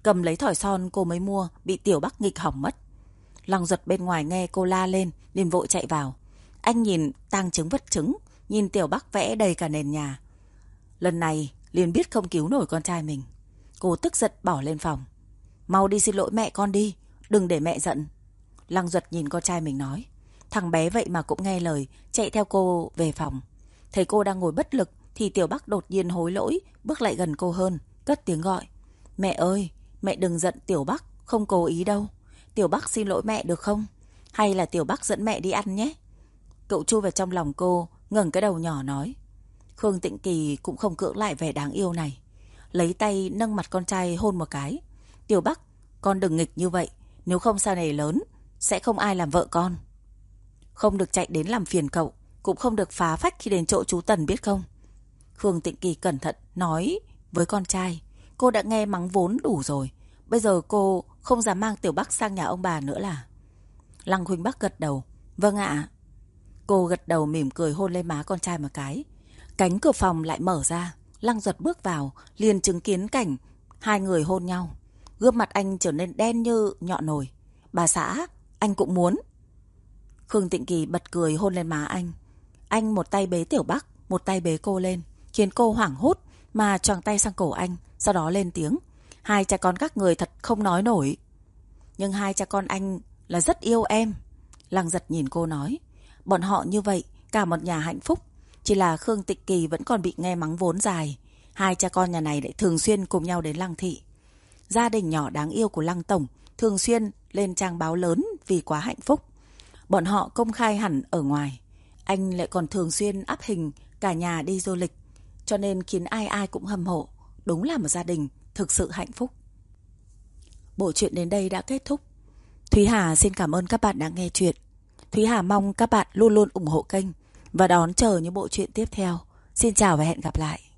Cầm lấy thỏi son cô mới mua bị Tiểu Bắc nghịch hỏng mất. Lăng Duật bên ngoài nghe cô la lên liền vội chạy vào. Anh nhìn tang chứng vật chứng, nhìn Tiểu Bắc vẽ đầy cả nền nhà. Lần này liền biết không cứu nổi con trai mình. Cô tức giận bỏ lên phòng. Mau đi xin lỗi mẹ con đi, đừng để mẹ giận. Lăng Duật nhìn con trai mình nói. Thằng bé vậy mà cũng nghe lời, chạy theo cô về phòng. Thấy cô đang ngồi bất lực thì Tiểu Bắc đột nhiên hối lỗi, bước lại gần cô hơn, cất tiếng gọi. Mẹ ơi, mẹ đừng giận Tiểu Bắc, không cố ý đâu. Tiểu Bắc xin lỗi mẹ được không? Hay là Tiểu Bắc dẫn mẹ đi ăn nhé. Cậu chui vào trong lòng cô, ngẩng cái đầu nhỏ nói. Khương Tịnh Kỳ cũng không cưỡng lại vẻ đáng yêu này, lấy tay nâng mặt con trai hôn một cái. Tiểu Bắc, con đừng nghịch như vậy, nếu không sau này lớn sẽ không ai làm vợ con. Không được chạy đến làm phiền cậu, cũng không được phá phách khi đến chỗ chú Tần biết không? Khương Tịnh Kỳ cẩn thận nói với con trai. Cô đã nghe mắng vốn đủ rồi, bây giờ cô không dám mang Tiểu Bắc sang nhà ông bà nữa là? Lăng Huỳnh Bắc gật đầu. Vâng ạ. Cô gật đầu mỉm cười hôn lên má con trai một cái. Cánh cửa phòng lại mở ra. Lăng Duật bước vào, liền chứng kiến cảnh hai người hôn nhau. Gương mặt anh trở nên đen như nhọn nồi. Bà xã, anh cũng muốn. Khương Tịnh Kỳ bật cười hôn lên má anh. Anh một tay bế Tiểu Bắc, một tay bế cô lên, khiến cô hoảng hốt mà choàng tay sang cổ anh, sau đó lên tiếng. Hai cha con các người thật không nói nổi. Nhưng hai cha con anh là rất yêu em. Lăng Duật nhìn cô nói. Bọn họ như vậy, cả một nhà hạnh phúc. Chỉ là Khương Tịnh Kỳ vẫn còn bị nghe mắng vốn dài. Hai cha con nhà này lại thường xuyên cùng nhau đến Lăng thị. Gia đình nhỏ đáng yêu của Lăng tổng thường xuyên lên trang báo lớn vì quá hạnh phúc. Bọn họ công khai hẳn ở ngoài. Anh lại còn thường xuyên up hình cả nhà đi du lịch, cho nên khiến ai ai cũng hâm mộ. Đúng là một gia đình thực sự hạnh phúc. Bộ truyện đến đây đã kết thúc. Thúy Hà xin cảm ơn các bạn đã nghe chuyện. Thúy Hà mong các bạn luôn luôn ủng hộ kênh và đón chờ những bộ truyện tiếp theo. Xin chào và hẹn gặp lại.